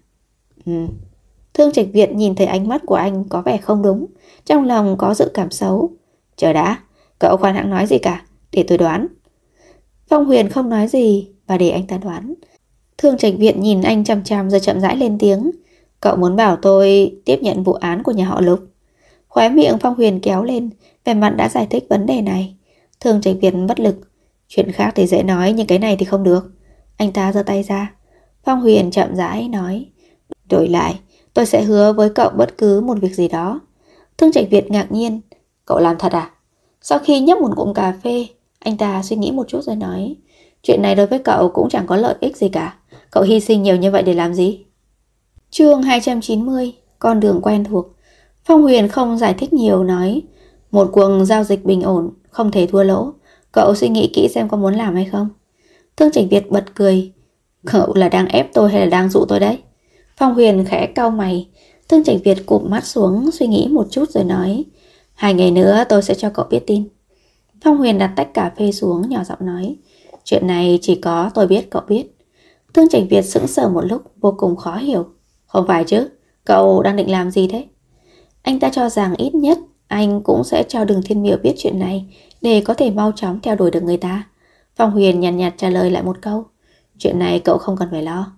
Thương Trạch Việt nhìn thấy ánh mắt của anh có vẻ không đúng, trong lòng có dự cảm xấu. Chờ đã, cậu khoan hãng nói gì cả, để tôi đoán. Phong Huyền không nói gì và để anh ta đoán. Thương Trạch Việt nhìn anh chằm chằm rồi chậm rãi lên tiếng. Cậu muốn bảo tôi tiếp nhận vụ án của nhà họ Lục? Khóe miệng Phong Huyền kéo lên, vẻ mặt đã giải thích vấn đề này. Thương Trạch Việt bất lực. Chuyện khác thì dễ nói, nhưng cái này thì không được. Anh ta giơ tay ra. Phong Huyền chậm rãi nói, đổi lại, tôi sẽ hứa với cậu bất cứ một việc gì đó. Thương Trạch Việt ngạc nhiên. Cậu làm thật à? Sau khi nhấp một ngụm cà phê, anh ta suy nghĩ một chút rồi nói, chuyện này đối với cậu cũng chẳng có lợi ích gì cả. Cậu hy sinh nhiều như vậy để làm gì? Chương 290, con đường quen thuộc. Phong Huyền không giải thích nhiều, nói, một cuộc giao dịch bình ổn, không thể thua lỗ. Cậu suy nghĩ kỹ xem có muốn làm hay không? Thương Trạch Việt bật cười. Cậu là đang ép tôi hay là đang dụ tôi đấy? Phong Huyền khẽ cau mày. Thương Trạch Việt cụp mắt xuống, suy nghĩ một chút rồi nói, 2 ngày nữa tôi sẽ cho cậu biết tin. Phong Huyền đặt tách cà phê xuống, nhỏ giọng nói, chuyện này chỉ có tôi biết, cậu biết. Thương Trạch Việt sững sờ một lúc, vô cùng khó hiểu. Không phải chứ, cậu đang định làm gì thế? Anh ta cho rằng ít nhất anh cũng sẽ cho Đường Thiên Miểu biết chuyện này, để có thể mau chóng theo đuổi được người ta. Phong Huyền nhàn nhạt trả lời lại một câu, chuyện này cậu không cần phải lo.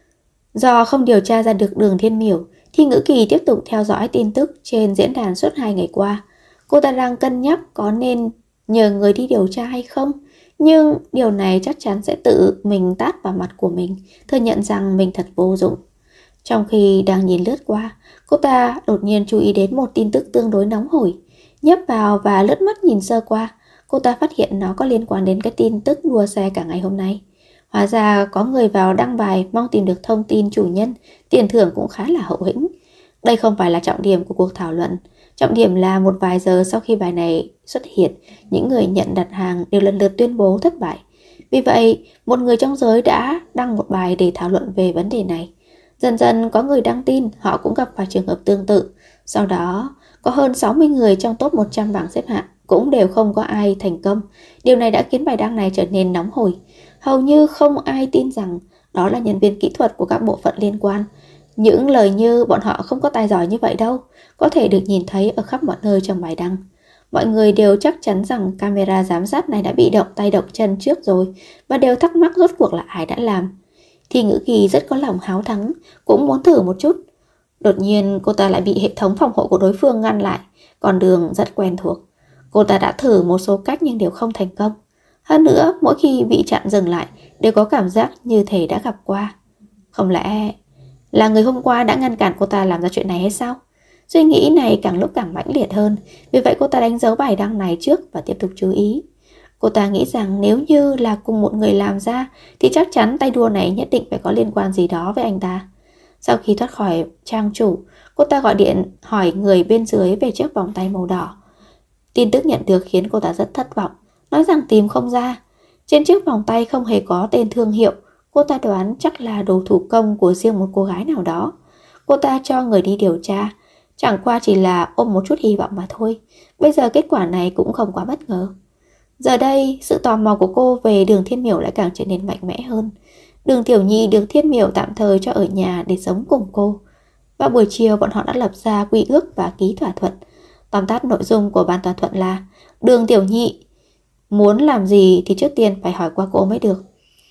Do không điều tra ra được Đường Thiên Miểu, thì Ngữ Kỳ tiếp tục theo dõi tin tức trên diễn đàn suốt 2 ngày qua. Cô ta đang cân nhắc có nên nhờ người đi điều tra hay không, nhưng điều này chắc chắn sẽ tự mình tát vào mặt của mình, thừa nhận rằng mình thật vô dụng. Trong khi đang nhìn lướt qua, cô ta đột nhiên chú ý đến một tin tức tương đối nóng hổi. Nhấp vào và lướt mắt nhìn sơ qua, cô ta phát hiện nó có liên quan đến cái tin tức đua xe cả ngày hôm nay. Hóa ra có người vào đăng bài mong tìm được thông tin chủ nhân, tiền thưởng cũng khá là hậu hĩnh. Đây không phải là trọng điểm của cuộc thảo luận. Trọng điểm là một vài giờ sau khi bài này xuất hiện, những người nhận đặt hàng đều lần lượt tuyên bố thất bại. Vì vậy, một người trong giới đã đăng một bài để thảo luận về vấn đề này. Dần dần có người đăng tin họ cũng gặp phải trường hợp tương tự. Sau đó, có hơn 60 người trong top 100 bảng xếp hạng cũng đều không có ai thành công. Điều này đã khiến bài đăng này trở nên nóng hổi. Hầu như không ai tin rằng đó là nhân viên kỹ thuật của các bộ phận liên quan. Những lời như bọn họ không có tài giỏi như vậy đâu có thể được nhìn thấy ở khắp mọi nơi trong bài đăng. Mọi người đều chắc chắn rằng camera giám sát này đã bị động tay động chân trước rồi, và đều thắc mắc rốt cuộc là ai đã làm. Thì Ngữ Kỳ rất có lòng háo thắng, cũng muốn thử một chút. Đột nhiên cô ta lại bị hệ thống phòng hộ của đối phương ngăn lại. Con đường rất quen thuộc. Cô ta đã thử một số cách nhưng đều không thành công. Hơn nữa, mỗi khi bị chặn dừng lại đều có cảm giác như thể đã gặp qua. Không lẽ là người hôm qua đã ngăn cản cô ta làm ra chuyện này hay sao? Suy nghĩ này càng lúc càng mãnh liệt hơn. Vì vậy cô ta đánh dấu bài đăng này trước và tiếp tục chú ý. Cô ta nghĩ rằng nếu như là cùng một người làm ra thì chắc chắn tay đua này nhất định phải có liên quan gì đó với anh ta. Sau khi thoát khỏi trang chủ, cô ta gọi điện hỏi người bên dưới về chiếc vòng tay màu đỏ. Tin tức nhận được khiến cô ta rất thất vọng, nói rằng tìm không ra. Trên chiếc vòng tay không hề có tên thương hiệu. Cô ta đoán chắc là đồ thủ công của riêng một cô gái nào đó. Cô ta cho người đi điều tra, chẳng qua chỉ là ôm một chút hy vọng mà thôi. Bây giờ kết quả này cũng không quá bất ngờ. Giờ đây, sự tò mò của cô về Đường Thiên Miểu lại càng trở nên mạnh mẽ hơn. Đường Tiểu Nhi được Thiên Miểu tạm thời cho ở nhà để sống cùng cô. Vào buổi chiều bọn họ đã lập ra quy ước và ký thỏa thuận. Tóm tắt nội dung của bản thỏa thuận là Đường Tiểu Nhị muốn làm gì thì trước tiên phải hỏi qua cô mới được.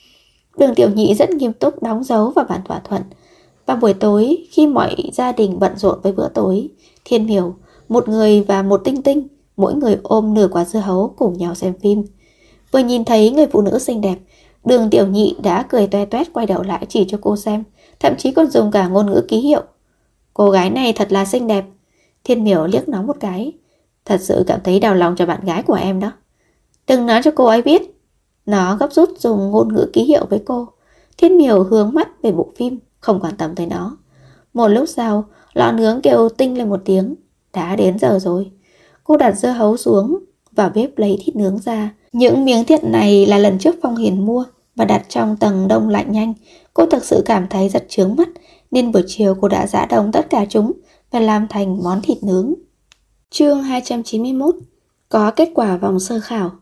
Đường Tiểu Nhị rất nghiêm túc đóng dấu vào bản thỏa thuận. Và buổi tối, khi mọi gia đình bận rộn với bữa tối, Thiên Miểu, một người và một Tinh Tinh, mỗi người ôm nửa quả dưa hấu cùng nhau xem phim. Vừa nhìn thấy người phụ nữ xinh đẹp, Đường Tiểu Nhị đã cười toe toét quay đầu lại chỉ cho cô xem, thậm chí còn dùng cả ngôn ngữ ký hiệu. Cô gái này thật là xinh đẹp. Thiên Miểu liếc nó một cái. Thật sự cảm thấy đau lòng cho bạn gái của em đó. Đừng nói cho cô ấy biết. Nó gấp rút dùng ngôn ngữ ký hiệu với cô. Thiên Miểu hướng mắt về bộ phim, không quan tâm tới nó. Một lúc sau, lò nướng kêu tinh lên một tiếng. Đã đến giờ rồi. Cô đặt dưa hấu xuống, vào bếp lấy thịt nướng ra. Những miếng thịt này là lần trước Phong Hiền mua và đặt trong tầng đông lạnh nhanh. Cô thực sự cảm thấy rất chướng mắt, nên buổi chiều cô đã giã đông tất cả chúng và làm thành món thịt nướng. Chương 291. Có kết quả vòng sơ khảo.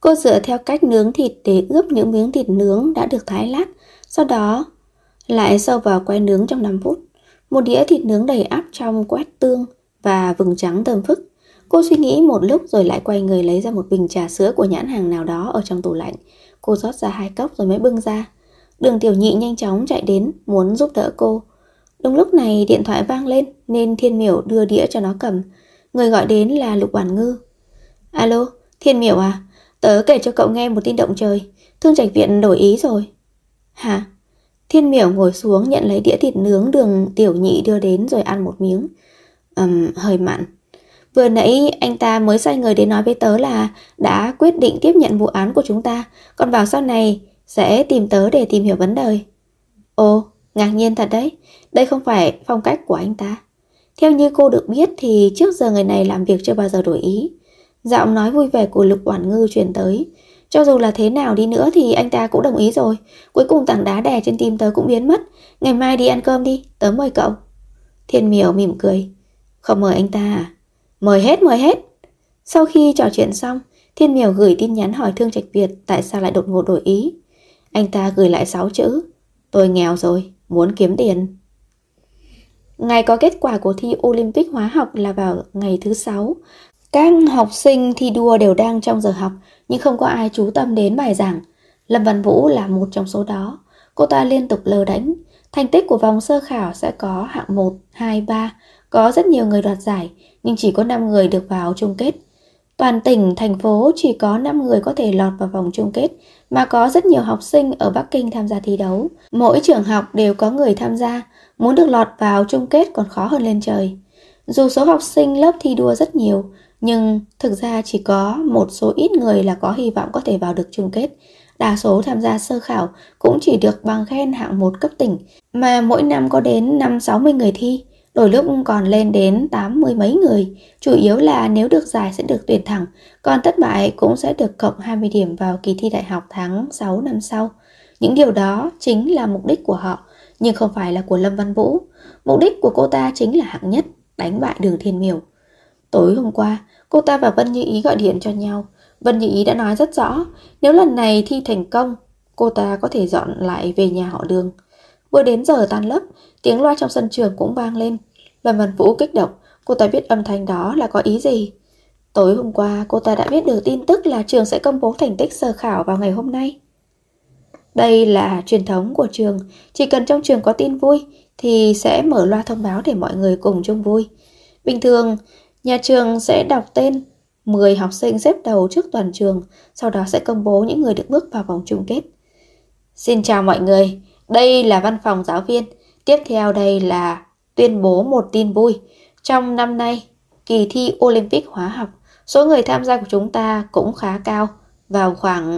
Cô dựa theo cách nướng thịt để ướp những miếng thịt nướng đã được thái lát, sau đó lại sâu vào que nướng trong 5 phút. Một đĩa thịt nướng đầy ắp trong quét tương và vừng trắng thơm phức. Cô suy nghĩ một lúc rồi lại quay người lấy ra một bình trà sữa của nhãn hàng nào đó ở trong tủ lạnh. Cô rót ra 2 cốc rồi mới bưng ra. Đường Tiểu Nhị nhanh chóng chạy đến muốn giúp đỡ cô. Đúng lúc này điện thoại vang lên nên Thiên Miểu đưa đĩa cho nó cầm. Người gọi đến là Lục Oản Ngư. Alo, Thiên Miểu à? Tớ kể cho cậu nghe một tin động trời. Thương Trạch Viện đổi ý rồi. Hả? Thiên Miểu ngồi xuống nhận lấy đĩa thịt nướng Đường Tiểu Nhị đưa đến rồi ăn một miếng. Hơi mặn. Vừa nãy anh ta mới sai người đến nói với tớ là đã quyết định tiếp nhận vụ án của chúng ta, còn bảo sau này sẽ tìm tớ để tìm hiểu vấn đề. Ồ, ngạc nhiên thật đấy. Đây không phải phong cách của anh ta. Theo như cô được biết thì trước giờ người này làm việc chưa bao giờ đổi ý. Giọng nói vui vẻ của Lục Oản Ngư truyền tới. Cho dù là thế nào đi nữa thì anh ta cũng đồng ý rồi. Cuối cùng tảng đá đè trên tim tớ cũng biến mất. Ngày mai đi ăn cơm đi, tớ mời cậu. Thiên Miểu mỉm cười. Không mời anh ta à? Mời hết, mời hết. Sau khi trò chuyện xong, Thiên Miểu gửi tin nhắn hỏi Thương Trạch Việt tại sao lại đột ngột đổi ý. Anh ta gửi lại 6 chữ. Tôi nghèo rồi, muốn kiếm tiền. Ngày có kết quả của thi Olympic hóa học là vào ngày thứ 6. Các học sinh thi đua đều đang trong giờ học, nhưng không có ai chú tâm đến bài giảng. Lâm Văn Vũ là một trong số đó. Cô ta liên tục lờ đánh. Thành tích của vòng sơ khảo sẽ có hạng 1, 2, 3. Có rất nhiều người đoạt giải, nhưng chỉ có 5 người được vào chung kết. Toàn tỉnh, thành phố chỉ có 5 người có thể lọt vào vòng chung kết, mà có rất nhiều học sinh ở Bắc Kinh tham gia thi đấu. Mỗi trường học đều có người tham gia, muốn được lọt vào chung kết còn khó hơn lên trời. Dù số học sinh lớp thi đua rất nhiều, nhưng thực ra chỉ có một số ít người là có hy vọng có thể vào được chung kết. Đa số tham gia sơ khảo cũng chỉ được bằng khen hạng 1 cấp tỉnh, mà mỗi năm có đến 50-60 người thi, đôi lúc còn lên đến 80 mấy người. Chủ yếu là nếu được giải sẽ được tuyển thẳng, còn thất bại cũng sẽ được cộng 20 điểm vào kỳ thi đại học tháng 6 năm sau. Những điều đó chính là mục đích của họ, nhưng không phải là của Lâm Văn Vũ. Mục đích của cô ta chính là hạng nhất, đánh bại Đường Thiên Miểu. Tối hôm qua, cô ta và Vân Như Ý gọi điện cho nhau. Vân Như Ý đã nói rất rõ, nếu lần này thi thành công, cô ta có thể dọn lại về nhà họ Đường. Vừa đến giờ tan lớp, tiếng loa trong sân trường cũng vang lên. Lâm Văn Vũ kích động, cô ta biết âm thanh đó là có ý gì. Tối hôm qua, cô ta đã biết được tin tức là trường sẽ công bố thành tích sơ khảo vào ngày hôm nay. Đây là truyền thống của trường, chỉ cần trong trường có tin vui thì sẽ mở loa thông báo để mọi người cùng chung vui. Bình thường, nhà trường sẽ đọc tên 10 học sinh xếp đầu trước toàn trường, sau đó sẽ công bố những người được bước vào vòng chung kết. Xin chào mọi người, đây là văn phòng giáo viên. Tiếp theo đây là tuyên bố một tin vui. Trong năm nay, kỳ thi Olympic hóa học, số người tham gia của chúng ta cũng khá cao, vào khoảng...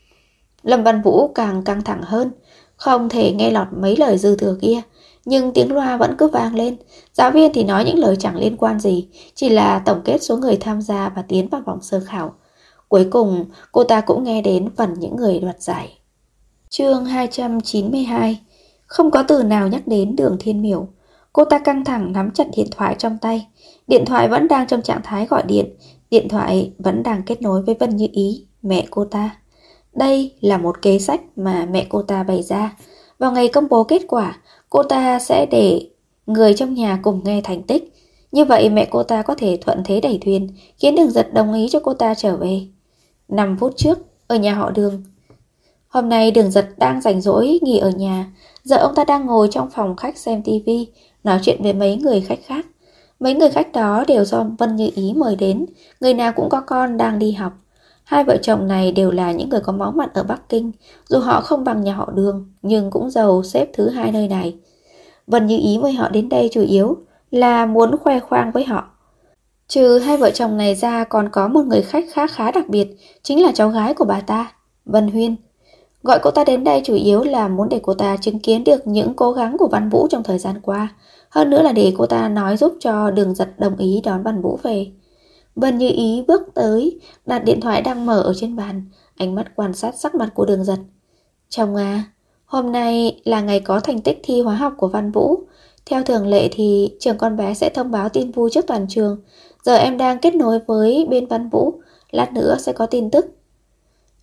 Lâm Văn Vũ càng căng thẳng hơn, không thể nghe lọt mấy lời dư thừa kia, nhưng tiếng loa vẫn cứ vang lên. Giáo viên thì nói những lời chẳng liên quan gì, chỉ là tổng kết số người tham gia và tiến vào vòng sơ khảo. Cuối cùng, cô ta cũng nghe đến phần những người đoạt giải. Chương 292. Không có từ nào nhắc đến Đường Thiên Miểu. Cô ta căng thẳng nắm chặt điện thoại trong tay. Điện thoại vẫn đang trong trạng thái gọi điện. Điện thoại vẫn đang kết nối với Vân Như Ý, mẹ cô ta. Đây là một kế sách mà mẹ cô ta bày ra. Vào ngày công bố kết quả, cô ta sẽ để người trong nhà cùng nghe thành tích. Như vậy mẹ cô ta có thể thuận thế đẩy thuyền, khiến Đường Giật đồng ý cho cô ta trở về. 5 phút trước, ở nhà họ Đường. Hôm nay Đường Giật đang rảnh rỗi nghỉ ở nhà. Giờ ông ta đang ngồi trong phòng khách xem tivi, nói chuyện với mấy người khách khác. Mấy người khách đó đều do Vân Như Ý mời đến, người nào cũng có con đang đi học. Hai vợ chồng này đều là những người có máu mặt ở Bắc Kinh, dù họ không bằng nhà họ Đường, nhưng cũng giàu xếp thứ 2 nơi này. Vân Như Ý mời họ đến đây chủ yếu là muốn khoe khoang với họ. Trừ hai vợ chồng này ra còn có một người khách khác khá đặc biệt, chính là cháu gái của bà ta, Vân Huyên. Gọi cô ta đến đây chủ yếu là muốn để cô ta chứng kiến được những cố gắng của Văn Vũ trong thời gian qua. Hơn nữa là để cô ta nói giúp cho Đường Giật đồng ý đón Văn Vũ về. Vân Như Ý bước tới, đặt điện thoại đang mở ở trên bàn, ánh mắt quan sát sắc mặt của Đường Giật. Chồng à, hôm nay là ngày có thành tích thi hóa học của Văn Vũ. Theo thường lệ thì trường con bé sẽ thông báo tin vui trước toàn trường. Giờ em đang kết nối với bên Văn Vũ, lát nữa sẽ có tin tức.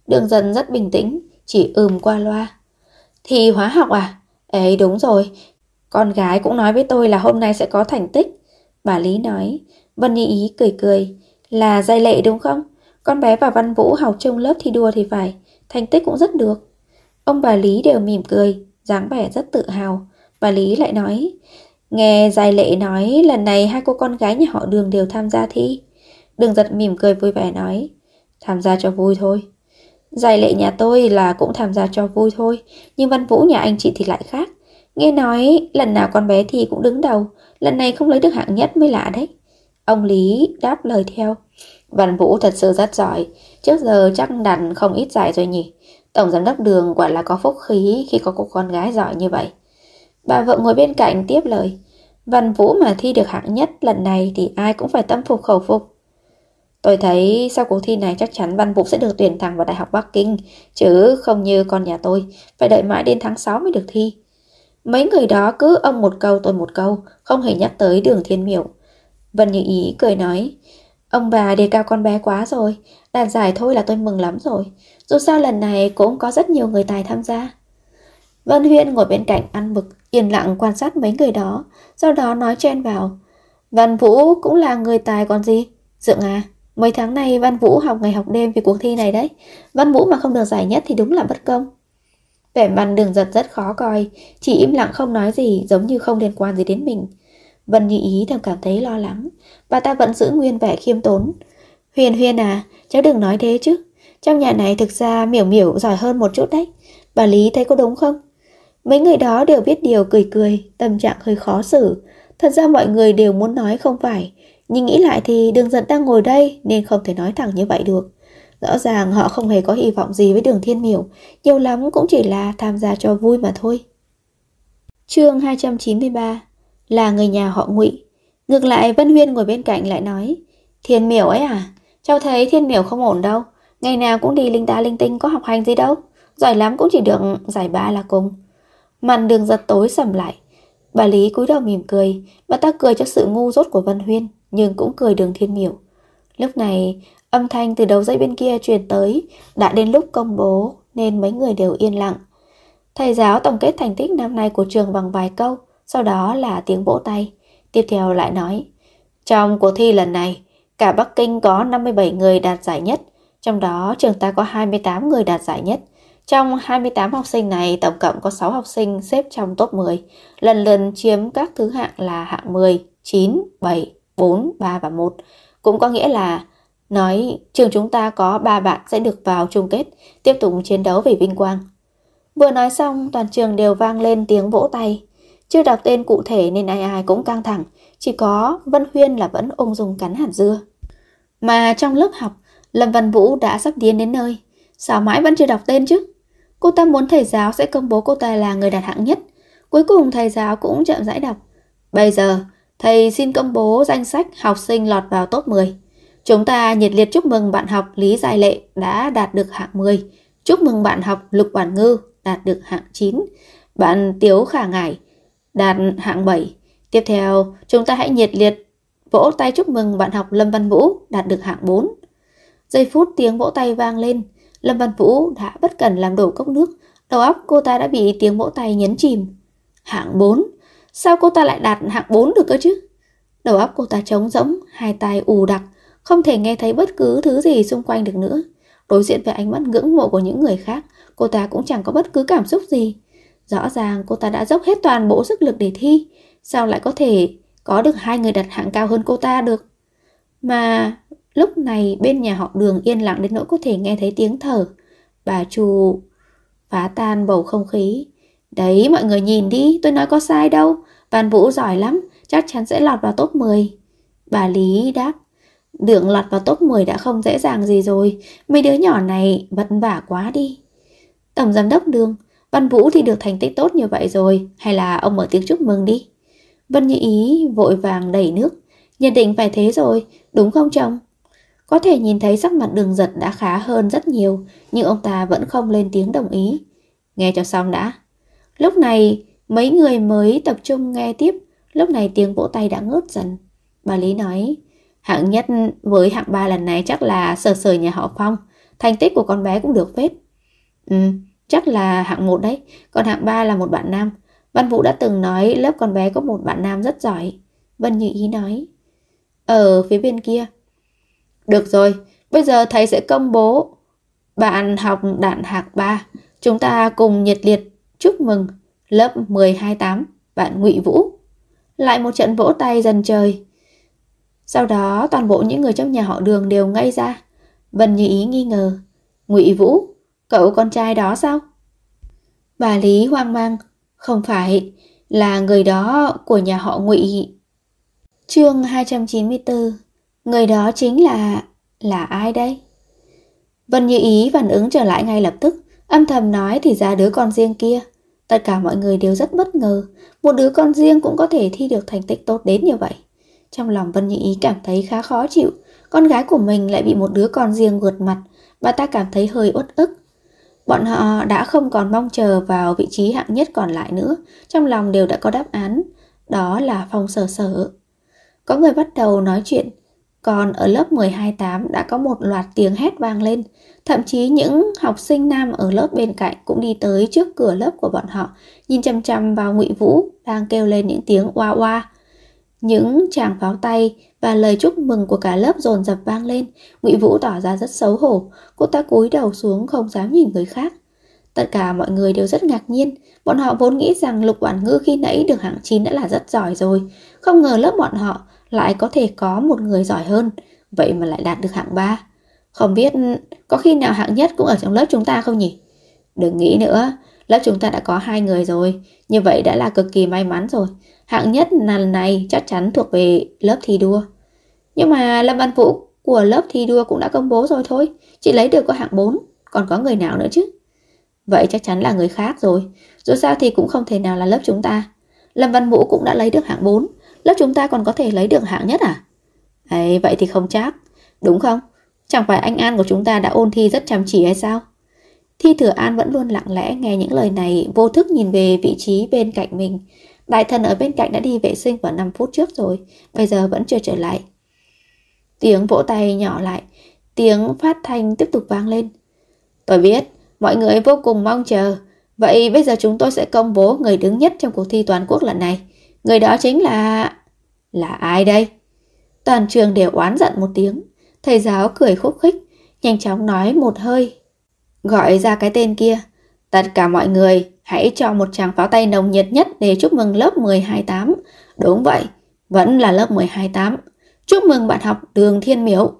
Đường Dần rất bình tĩnh, chỉ qua loa. Thi hóa học à? Ấy đúng rồi, con gái cũng nói với tôi là hôm nay sẽ có thành tích. Bà Lý nói. Vân Như Ý cười cười. Là Giai Lệ đúng không? Con bé và Văn Vũ học chung lớp thi đua thì phải, thành tích cũng rất được. Ông bà Lý đều mỉm cười, dáng vẻ rất tự hào. Bà Lý lại nói, nghe Giai Lệ nói lần này hai cô con gái nhà họ Đường đều tham gia thi. Đường Giật mỉm cười vui vẻ nói, tham gia cho vui thôi. Giai Lệ nhà tôi là cũng tham gia cho vui thôi, nhưng Văn Vũ nhà anh chị thì lại khác. Nghe nói lần nào con bé thi cũng đứng đầu, lần này không lấy được hạng nhất mới lạ đấy. Ông Lý đáp lời theo. Văn Vũ thật sự rất giỏi, trước giờ chắc đạt không ít giải rồi nhỉ. Tổng giám đốc Đường quả là có phúc khí khi có cô con gái giỏi như vậy. Bà vợ ngồi bên cạnh tiếp lời. Văn Vũ mà thi được hạng nhất lần này thì ai cũng phải tâm phục khẩu phục. Tôi thấy sau cuộc thi này chắc chắn Văn Vũ sẽ được tuyển thẳng vào Đại học Bắc Kinh, chứ không như con nhà tôi, phải đợi mãi đến tháng 6 mới được thi. Mấy người đó cứ ông một câu tôi một câu, không hề nhắc tới Đường Thiên Miểu. Vân Như Ý cười nói, ông bà đề cao con bé quá rồi, đạt giải thôi là tôi mừng lắm rồi. Dù sao lần này cũng có rất nhiều người tài tham gia. Vân Huyên ngồi bên cạnh ăn mực, yên lặng quan sát mấy người đó, sau đó nói chen vào. Văn Vũ cũng là người tài còn gì. Dượng à, mấy tháng nay Văn Vũ học ngày học đêm vì cuộc thi này đấy. Văn Vũ mà không được giải nhất thì đúng là bất công. Vẻ mặt Đường Giật rất khó coi, chỉ im lặng không nói gì, giống như không liên quan gì đến mình. Vân Như Ý thầm cảm thấy lo lắng, bà ta vẫn giữ nguyên vẻ khiêm tốn. Huyền Huyền à, cháu đừng nói thế chứ. Trong nhà này thực ra Miểu Miểu giỏi hơn một chút đấy. Bà Lý thấy có đúng không? Mấy người đó đều biết điều cười cười, tâm trạng hơi khó xử. Thật ra mọi người đều muốn nói không phải, nhưng nghĩ lại thì Đường Giật đang ngồi đây nên không thể nói thẳng như vậy được. Rõ ràng họ không hề có hy vọng gì với Đường Thiên Miểu, nhiều lắm cũng chỉ là tham gia cho vui mà thôi. Chương 293. Là người nhà họ Ngụy. Ngược lại Vân Huyên ngồi bên cạnh lại nói, Thiên Miểu ấy à, cháu thấy Thiên Miểu không ổn đâu, ngày nào cũng đi linh ta linh tinh, có học hành gì đâu, giỏi lắm cũng chỉ được giải 3 là cùng. Mặt Đường Giật tối sầm lại. Bà Lý cúi đầu mỉm cười, bà ta cười cho sự ngu dốt của Vân Huyên, nhưng cũng cười Đường Thiên Miểu. Lúc này âm thanh từ đầu dây bên kia truyền tới, đã đến lúc công bố nên mấy người đều yên lặng. Thầy giáo tổng kết thành tích năm nay của trường bằng vài câu, sau đó là tiếng vỗ tay. Tiếp theo lại nói, trong cuộc thi lần này, cả Bắc Kinh có 57 người đạt giải nhất, trong đó trường ta có 28 người đạt giải nhất. Trong 28 học sinh này, tổng cộng có 6 học sinh xếp trong top 10, lần lượt chiếm các thứ hạng là hạng 10, 9, 7, 4, 3 và 1. Cũng có nghĩa là nói trường chúng ta có 3 bạn sẽ được vào chung kết, tiếp tục chiến đấu vì vinh quang. Vừa nói xong, toàn trường đều vang lên tiếng vỗ tay. Chưa đọc tên cụ thể nên ai ai cũng căng thẳng, chỉ có Vân Huyên là vẫn ung dung cắn hạt dưa. Mà trong lớp học, Lâm Văn Vũ đã sắp tiến đến nơi. Sao mãi vẫn chưa đọc tên chứ? Cô ta muốn thầy giáo sẽ công bố cô ta là người đạt hạng nhất. Cuối cùng thầy giáo cũng chậm rãi đọc. Bây giờ, thầy xin công bố danh sách học sinh lọt vào top 10. Chúng ta nhiệt liệt chúc mừng bạn học Lý Giai Lệ đã đạt được hạng 10. Chúc mừng bạn học Lục Quản Ngư đạt được hạng 9. Bạn Tiếu Khả Ngải đạt hạng 7. Tiếp theo, chúng ta hãy nhiệt liệt vỗ tay chúc mừng bạn học Lâm Văn Vũ đạt được hạng 4. Giây phút tiếng vỗ tay vang lên, Lâm Văn Vũ đã bất cẩn làm đổ cốc nước, đầu óc cô ta đã bị tiếng vỗ tay nhấn chìm. Hạng 4? Sao cô ta lại đạt hạng 4 được cơ chứ? Đầu óc cô ta trống rỗng, hai tai ù đặc, không thể nghe thấy bất cứ thứ gì xung quanh được nữa. Đối diện với ánh mắt ngưỡng mộ của những người khác, cô ta cũng chẳng có bất cứ cảm xúc gì. Rõ ràng cô ta đã dốc hết toàn bộ sức lực để thi, sao lại có thể có được hai người đặt hạng cao hơn cô ta được? Mà lúc này bên nhà họ Đường yên lặng đến nỗi có thể nghe thấy tiếng thở. Bà Chu phá tan bầu không khí. Đấy, mọi người nhìn đi, tôi nói có sai đâu. Văn Vũ giỏi lắm, chắc chắn sẽ lọt vào top 10. Bà Lý đáp, Đường lọt vào top 10 đã không dễ dàng gì rồi, mấy đứa nhỏ này vất vả quá đi. Tổng giám đốc Đường, Văn Vũ thì được thành tích tốt như vậy rồi, hay là ông mở tiếng chúc mừng đi. Vân Như Ý vội vàng đẩy nước, nhất định phải thế rồi, đúng không chồng? Có thể nhìn thấy sắc mặt Đường Giật đã khá hơn rất nhiều, nhưng ông ta vẫn không lên tiếng đồng ý. Nghe cho xong đã. Lúc này mấy người mới tập trung nghe tiếp. Lúc này tiếng vỗ tay đã ngớt dần. Bà Lý nói, hạng nhất với hạng 3 lần này chắc là Sở Sở nhà họ Phong. thành tích của con bé cũng được phết. Chắc là hạng 1 đấy, còn hạng 3 là một bạn nam. Văn Vũ đã từng nói lớp con bé có một bạn nam rất giỏi. Vân Như Ý nói. Ở phía bên kia. Được rồi, bây giờ thầy sẽ công bố bạn học đạt hạng 3. Chúng ta cùng nhiệt liệt chúc mừng lớp 1028 bạn Ngụy Vũ. Lại một trận vỗ tay dần trời. Sau đó toàn bộ những người trong nhà họ Đường đều ngây ra. Vân Như Ý nghi ngờ. Ngụy Vũ, cậu con trai đó sao? Bà Lý hoang mang. Không phải, là người đó của nhà họ Ngụy. Chương 294. Người đó chính là ai đây? Vân Như Ý phản ứng trở lại ngay lập tức, âm thầm nói thì ra đứa con riêng kia. Tất cả mọi người đều rất bất ngờ, một đứa con riêng cũng có thể thi được thành tích tốt đến như vậy. Trong lòng Vân Như Ý cảm thấy khá khó chịu, con gái của mình lại bị một đứa con riêng vượt mặt, bà ta cảm thấy hơi uất ức. Bọn họ đã không còn mong chờ vào vị trí hạng nhất còn lại nữa, trong lòng đều đã có đáp án, đó là Phong Sở Sở. Có người bắt đầu nói chuyện, còn ở lớp 1028 đã có một loạt tiếng hét vang lên, thậm chí những học sinh nam ở lớp bên cạnh cũng đi tới trước cửa lớp của bọn họ, nhìn chằm chằm vào Ngụy Vũ đang kêu lên những tiếng oa oa. Những tràng pháo tay và lời chúc mừng của cả lớp dồn dập vang lên. Ngụy Vũ tỏ ra rất xấu hổ, cô ta cúi đầu xuống không dám nhìn người khác. Tất cả mọi người đều rất ngạc nhiên, bọn họ vốn nghĩ rằng Lục Quản Ngư khi nãy được hạng 9 đã là rất giỏi rồi, không ngờ lớp bọn họ lại có thể có một người giỏi hơn, vậy mà lại đạt được hạng 3. Không biết có khi nào hạng nhất cũng ở trong lớp chúng ta không nhỉ? Đừng nghĩ nữa, lớp chúng ta đã có 2 người rồi, như vậy đã là cực kỳ may mắn rồi. Hạng nhất lần này chắc chắn thuộc về lớp thi đua. Nhưng mà Lâm Văn Vũ của lớp thi đua cũng đã công bố rồi thôi, chị lấy được có hạng 4, còn có người nào nữa chứ? Vậy chắc chắn là người khác rồi, dù sao thì cũng không thể nào là lớp chúng ta. Lâm Văn Vũ cũng đã lấy được hạng 4, lớp chúng ta còn có thể lấy được hạng nhất à? Vậy thì không chắc, đúng không? Chẳng phải anh An của chúng ta đã ôn thi rất chăm chỉ hay sao? Thi Thừa An vẫn luôn lặng lẽ nghe những lời này, vô thức nhìn về vị trí bên cạnh mình. Đại thần ở bên cạnh đã đi vệ sinh vào 5 phút trước rồi, bây giờ vẫn chưa trở lại. Tiếng vỗ tay nhỏ lại, tiếng phát thanh tiếp tục vang lên. Tôi biết, mọi người vô cùng mong chờ. Vậy bây giờ chúng tôi sẽ công bố người đứng nhất trong cuộc thi toàn quốc lần này. Người đó chính là... Là ai đây? Toàn trường đều oán giận một tiếng. Thầy giáo cười khúc khích, nhanh chóng nói một hơi. Gọi ra cái tên kia. Tất cả mọi người hãy cho một tràng pháo tay nồng nhiệt nhất để chúc mừng lớp 1028. Đúng vậy, vẫn là lớp 1028. Chúc mừng bạn học Đường Thiên Miểu.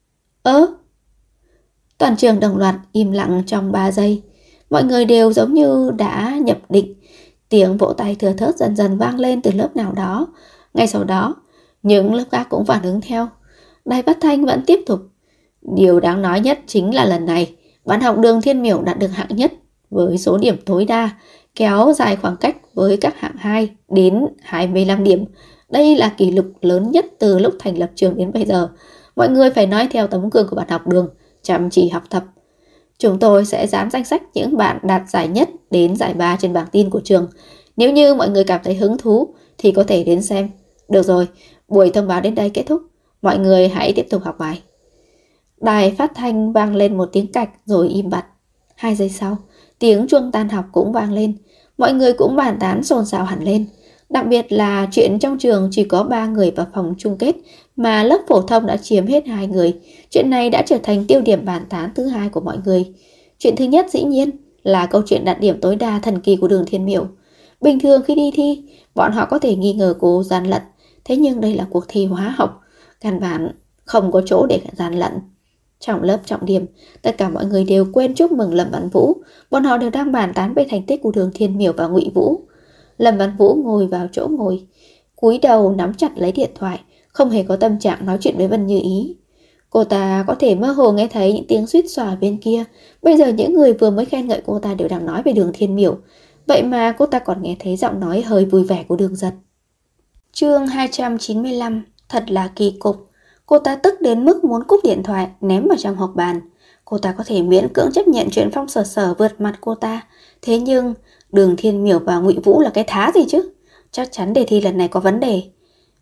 Toàn trường đồng loạt im lặng trong 3 giây. Mọi người đều giống như đã nhập định. Tiếng vỗ tay thừa thớt dần dần vang lên từ lớp nào đó. Ngay sau đó, những lớp khác cũng phản ứng theo. Đài phát thanh vẫn tiếp tục. Điều đáng nói nhất chính là lần này, bạn học Đường Thiên Miểu đạt được hạng nhất với số điểm tối đa, kéo dài khoảng cách với các hạng 2 đến 25 điểm. Đây là kỷ lục lớn nhất từ lúc thành lập trường đến bây giờ. Mọi người phải nói theo tấm gương của bạn học Đường, chăm chỉ học tập. Chúng tôi sẽ dán danh sách những bạn đạt giải nhất đến giải 3 trên bảng tin của trường. Nếu như mọi người cảm thấy hứng thú thì có thể đến xem. Được rồi, buổi thông báo đến đây kết thúc. Mọi người hãy tiếp tục học bài. Đài phát thanh vang lên một tiếng cạch rồi im bặt. 2 giây sau, tiếng chuông tan học cũng vang lên. Mọi người cũng bàn tán xôn xao hẳn lên. Đặc biệt là chuyện trong trường chỉ có 3 người vào phòng chung kết mà lớp phổ thông đã chiếm hết 2 người. Chuyện này đã trở thành tiêu điểm bàn tán thứ hai của mọi người. Chuyện thứ nhất dĩ nhiên là câu chuyện đạt điểm tối đa thần kỳ của Đường Thiên Miểu. Bình thường khi đi thi, bọn họ có thể nghi ngờ cô gian lận. Thế nhưng đây là cuộc thi hóa học, căn bản không có chỗ để gian lận. Trong lớp trọng điểm, tất cả mọi người đều quên chúc mừng Lâm Văn Vũ. Bọn họ đều đang bàn tán về thành tích của Đường Thiên Miểu và Ngụy Vũ. Lâm Văn Vũ ngồi vào chỗ ngồi, cúi đầu nắm chặt lấy điện thoại, không hề có tâm trạng nói chuyện với Vân Như Ý. Cô ta có thể mơ hồ nghe thấy những tiếng suýt xòa bên kia. Bây giờ những người vừa mới khen ngợi cô ta đều đang nói về Đường Thiên Miểu. Vậy mà cô ta còn nghe thấy giọng nói hơi vui vẻ của Đường Giật. Chương 295. Thật là kỳ cục. Cô ta tức đến mức muốn cúp điện thoại ném vào trong hộc bàn. Cô ta có thể miễn cưỡng chấp nhận chuyện Phong Sở Sở vượt mặt cô ta. Thế nhưng Đường Thiên Miểu và Ngụy Vũ là cái thá gì chứ? Chắc chắn đề thi lần này có vấn đề.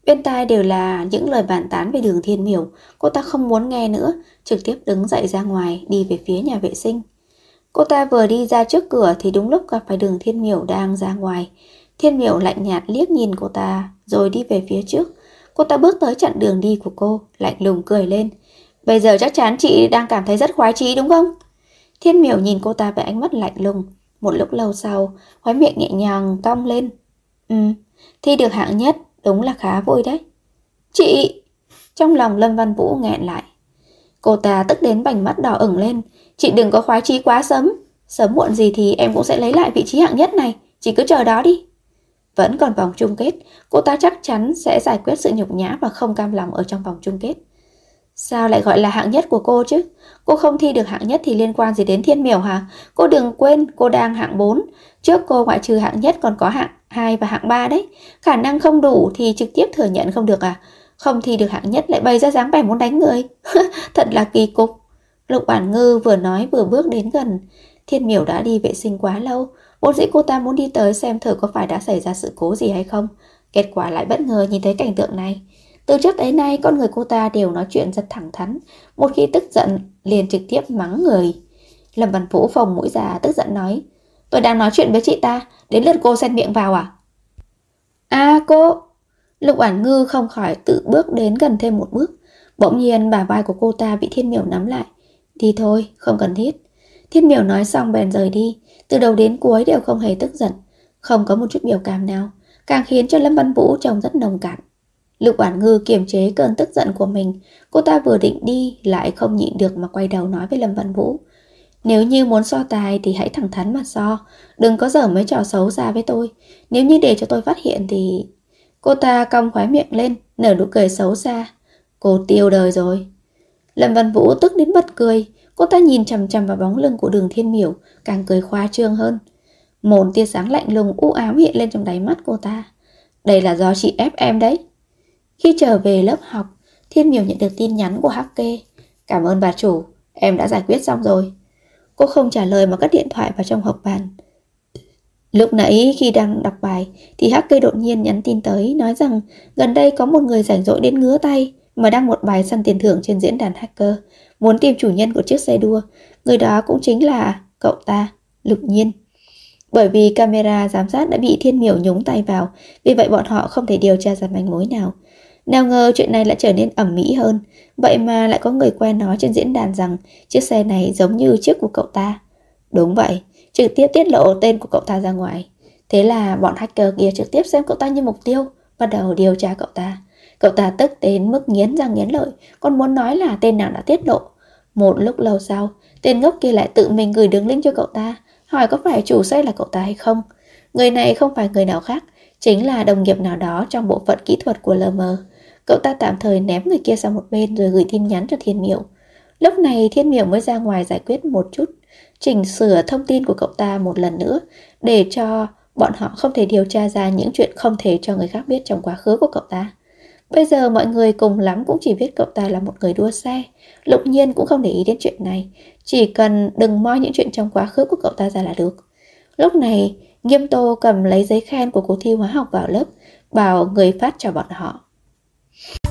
Bên tai đều là những lời bàn tán về Đường Thiên Miểu. Cô ta không muốn nghe nữa, trực tiếp đứng dậy ra ngoài, đi về phía nhà vệ sinh. Cô ta vừa đi ra trước cửa thì đúng lúc gặp phải Đường Thiên Miểu đang ra ngoài. Thiên Miểu lạnh nhạt liếc nhìn cô ta rồi đi về phía trước. Cô ta bước tới chặn đường đi của cô, lạnh lùng cười lên. Bây giờ chắc chắn chị đang cảm thấy rất khoái chí đúng không? Thiên Miểu nhìn cô ta với ánh mắt lạnh lùng. Một lúc lâu sau, khóe miệng nhẹ nhàng cong lên. Thi được hạng nhất, đúng là khá vui đấy. Chị! Trong lòng Lâm Văn Vũ nghẹn lại. Cô ta tức đến vành mắt đỏ ửng lên. Chị đừng có khoái chí quá sớm. Sớm muộn gì thì em cũng sẽ lấy lại vị trí hạng nhất này. Chị cứ chờ đó đi. Vẫn còn vòng chung kết, cô ta chắc chắn sẽ giải quyết sự nhục nhã và không cam lòng ở trong vòng chung kết. Sao lại gọi là hạng nhất của cô chứ? Cô không thi được hạng nhất thì liên quan gì đến Thiên Miểu hả? Cô đừng quên cô đang hạng 4. Trước cô ngoại trừ hạng nhất còn có hạng 2 và hạng 3 đấy. Khả năng không đủ thì trực tiếp thừa nhận không được à? Không thi được hạng nhất lại bày ra dáng vẻ muốn đánh người. Thật là kỳ cục. Lục Bản Ngư vừa nói vừa bước đến gần. Thiên Miểu đã đi vệ sinh quá lâu. Vốn dĩ cô ta muốn đi tới xem thử có phải đã xảy ra sự cố gì hay không. Kết quả lại bất ngờ nhìn thấy cảnh tượng này. Từ trước tới nay con người cô ta đều nói chuyện rất thẳng thắn. Một khi tức giận liền trực tiếp mắng người. Lâm Văn Vũ phồng mũi già tức giận nói. Tôi đang nói chuyện với chị ta, đến lượt cô xen miệng vào à? À cô! Lục Oản Ngư không khỏi tự bước đến gần thêm một bước. Bỗng nhiên bả vai của cô ta bị Thiên Miểu nắm lại. Đi thôi, không cần thiết. Thiên Miểu nói xong bèn rời đi. Từ đầu đến cuối đều không hề tức giận, không có một chút biểu cảm nào, càng khiến cho Lâm Văn Vũ trông rất nồng cạn. Lục Oản Ngư kiềm chế cơn tức giận của mình. Cô ta vừa định đi lại không nhịn được mà quay đầu nói với Lâm Văn Vũ. Nếu như muốn so tài thì hãy thẳng thắn mà so. Đừng có giở mấy trò xấu xa với tôi. Nếu như để cho tôi phát hiện thì... Cô ta cong khóe miệng lên, nở nụ cười xấu xa. Cô tiêu đời rồi. Lâm Văn Vũ tức đến bật cười. Cô ta nhìn chằm chằm vào bóng lưng của Đường Thiên Miểu, càng cười khoa trương hơn. Một tia sáng lạnh lùng u ám hiện lên trong đáy mắt cô ta. Đây là do chị ép em đấy. Khi trở về lớp học, Thiên Miểu nhận được tin nhắn của Hắc Kê. Cảm ơn bà chủ, em đã giải quyết xong rồi. Cô không trả lời mà cất điện thoại vào trong hộp bàn. Lúc nãy khi đang đọc bài thì Hắc Kê đột nhiên nhắn tin tới, nói rằng gần đây có một người rảnh rỗi đến ngứa tay mà đăng một bài săn tiền thưởng trên diễn đàn hacker, muốn tìm chủ nhân của chiếc xe đua. Người đó cũng chính là cậu ta, Lục Nhiên. Bởi vì camera giám sát đã bị Thiên Miểu nhúng tay vào, vì vậy bọn họ không thể điều tra ra manh mối nào. Nào ngờ chuyện này lại trở nên ầm ĩ hơn. Vậy mà lại có người quen nói trên diễn đàn rằng chiếc xe này giống như chiếc của cậu ta. Đúng vậy, trực tiếp tiết lộ tên của cậu ta ra ngoài. Thế là bọn hacker kia trực tiếp xem cậu ta như mục tiêu, bắt đầu điều tra cậu ta. Cậu ta tức đến mức nghiến răng nghiến lợi, còn muốn nói là tên nào đã tiết lộ. Một lúc lâu sau, tên ngốc kia lại tự mình gửi đường link cho cậu ta, hỏi có phải chủ xe là cậu ta hay không. Người này không phải người nào khác, chính là đồng nghiệp nào đó trong bộ phận kỹ thuật của LM. Cậu ta tạm thời ném người kia sang một bên rồi gửi tin nhắn cho Thiên Miểu. Lúc này Thiên Miểu mới ra ngoài giải quyết một chút, chỉnh sửa thông tin của cậu ta một lần nữa, để cho bọn họ không thể điều tra ra những chuyện không thể cho người khác biết trong quá khứ của cậu ta. Bây giờ mọi người cùng lắm cũng chỉ biết cậu ta là một người đua xe. Lục Nhiên cũng không để ý đến chuyện này, chỉ cần đừng moi những chuyện trong quá khứ của cậu ta ra là được. Lúc này Nghiêm Tô cầm lấy giấy khen của cuộc thi hóa học vào lớp, bảo người phát cho bọn họ.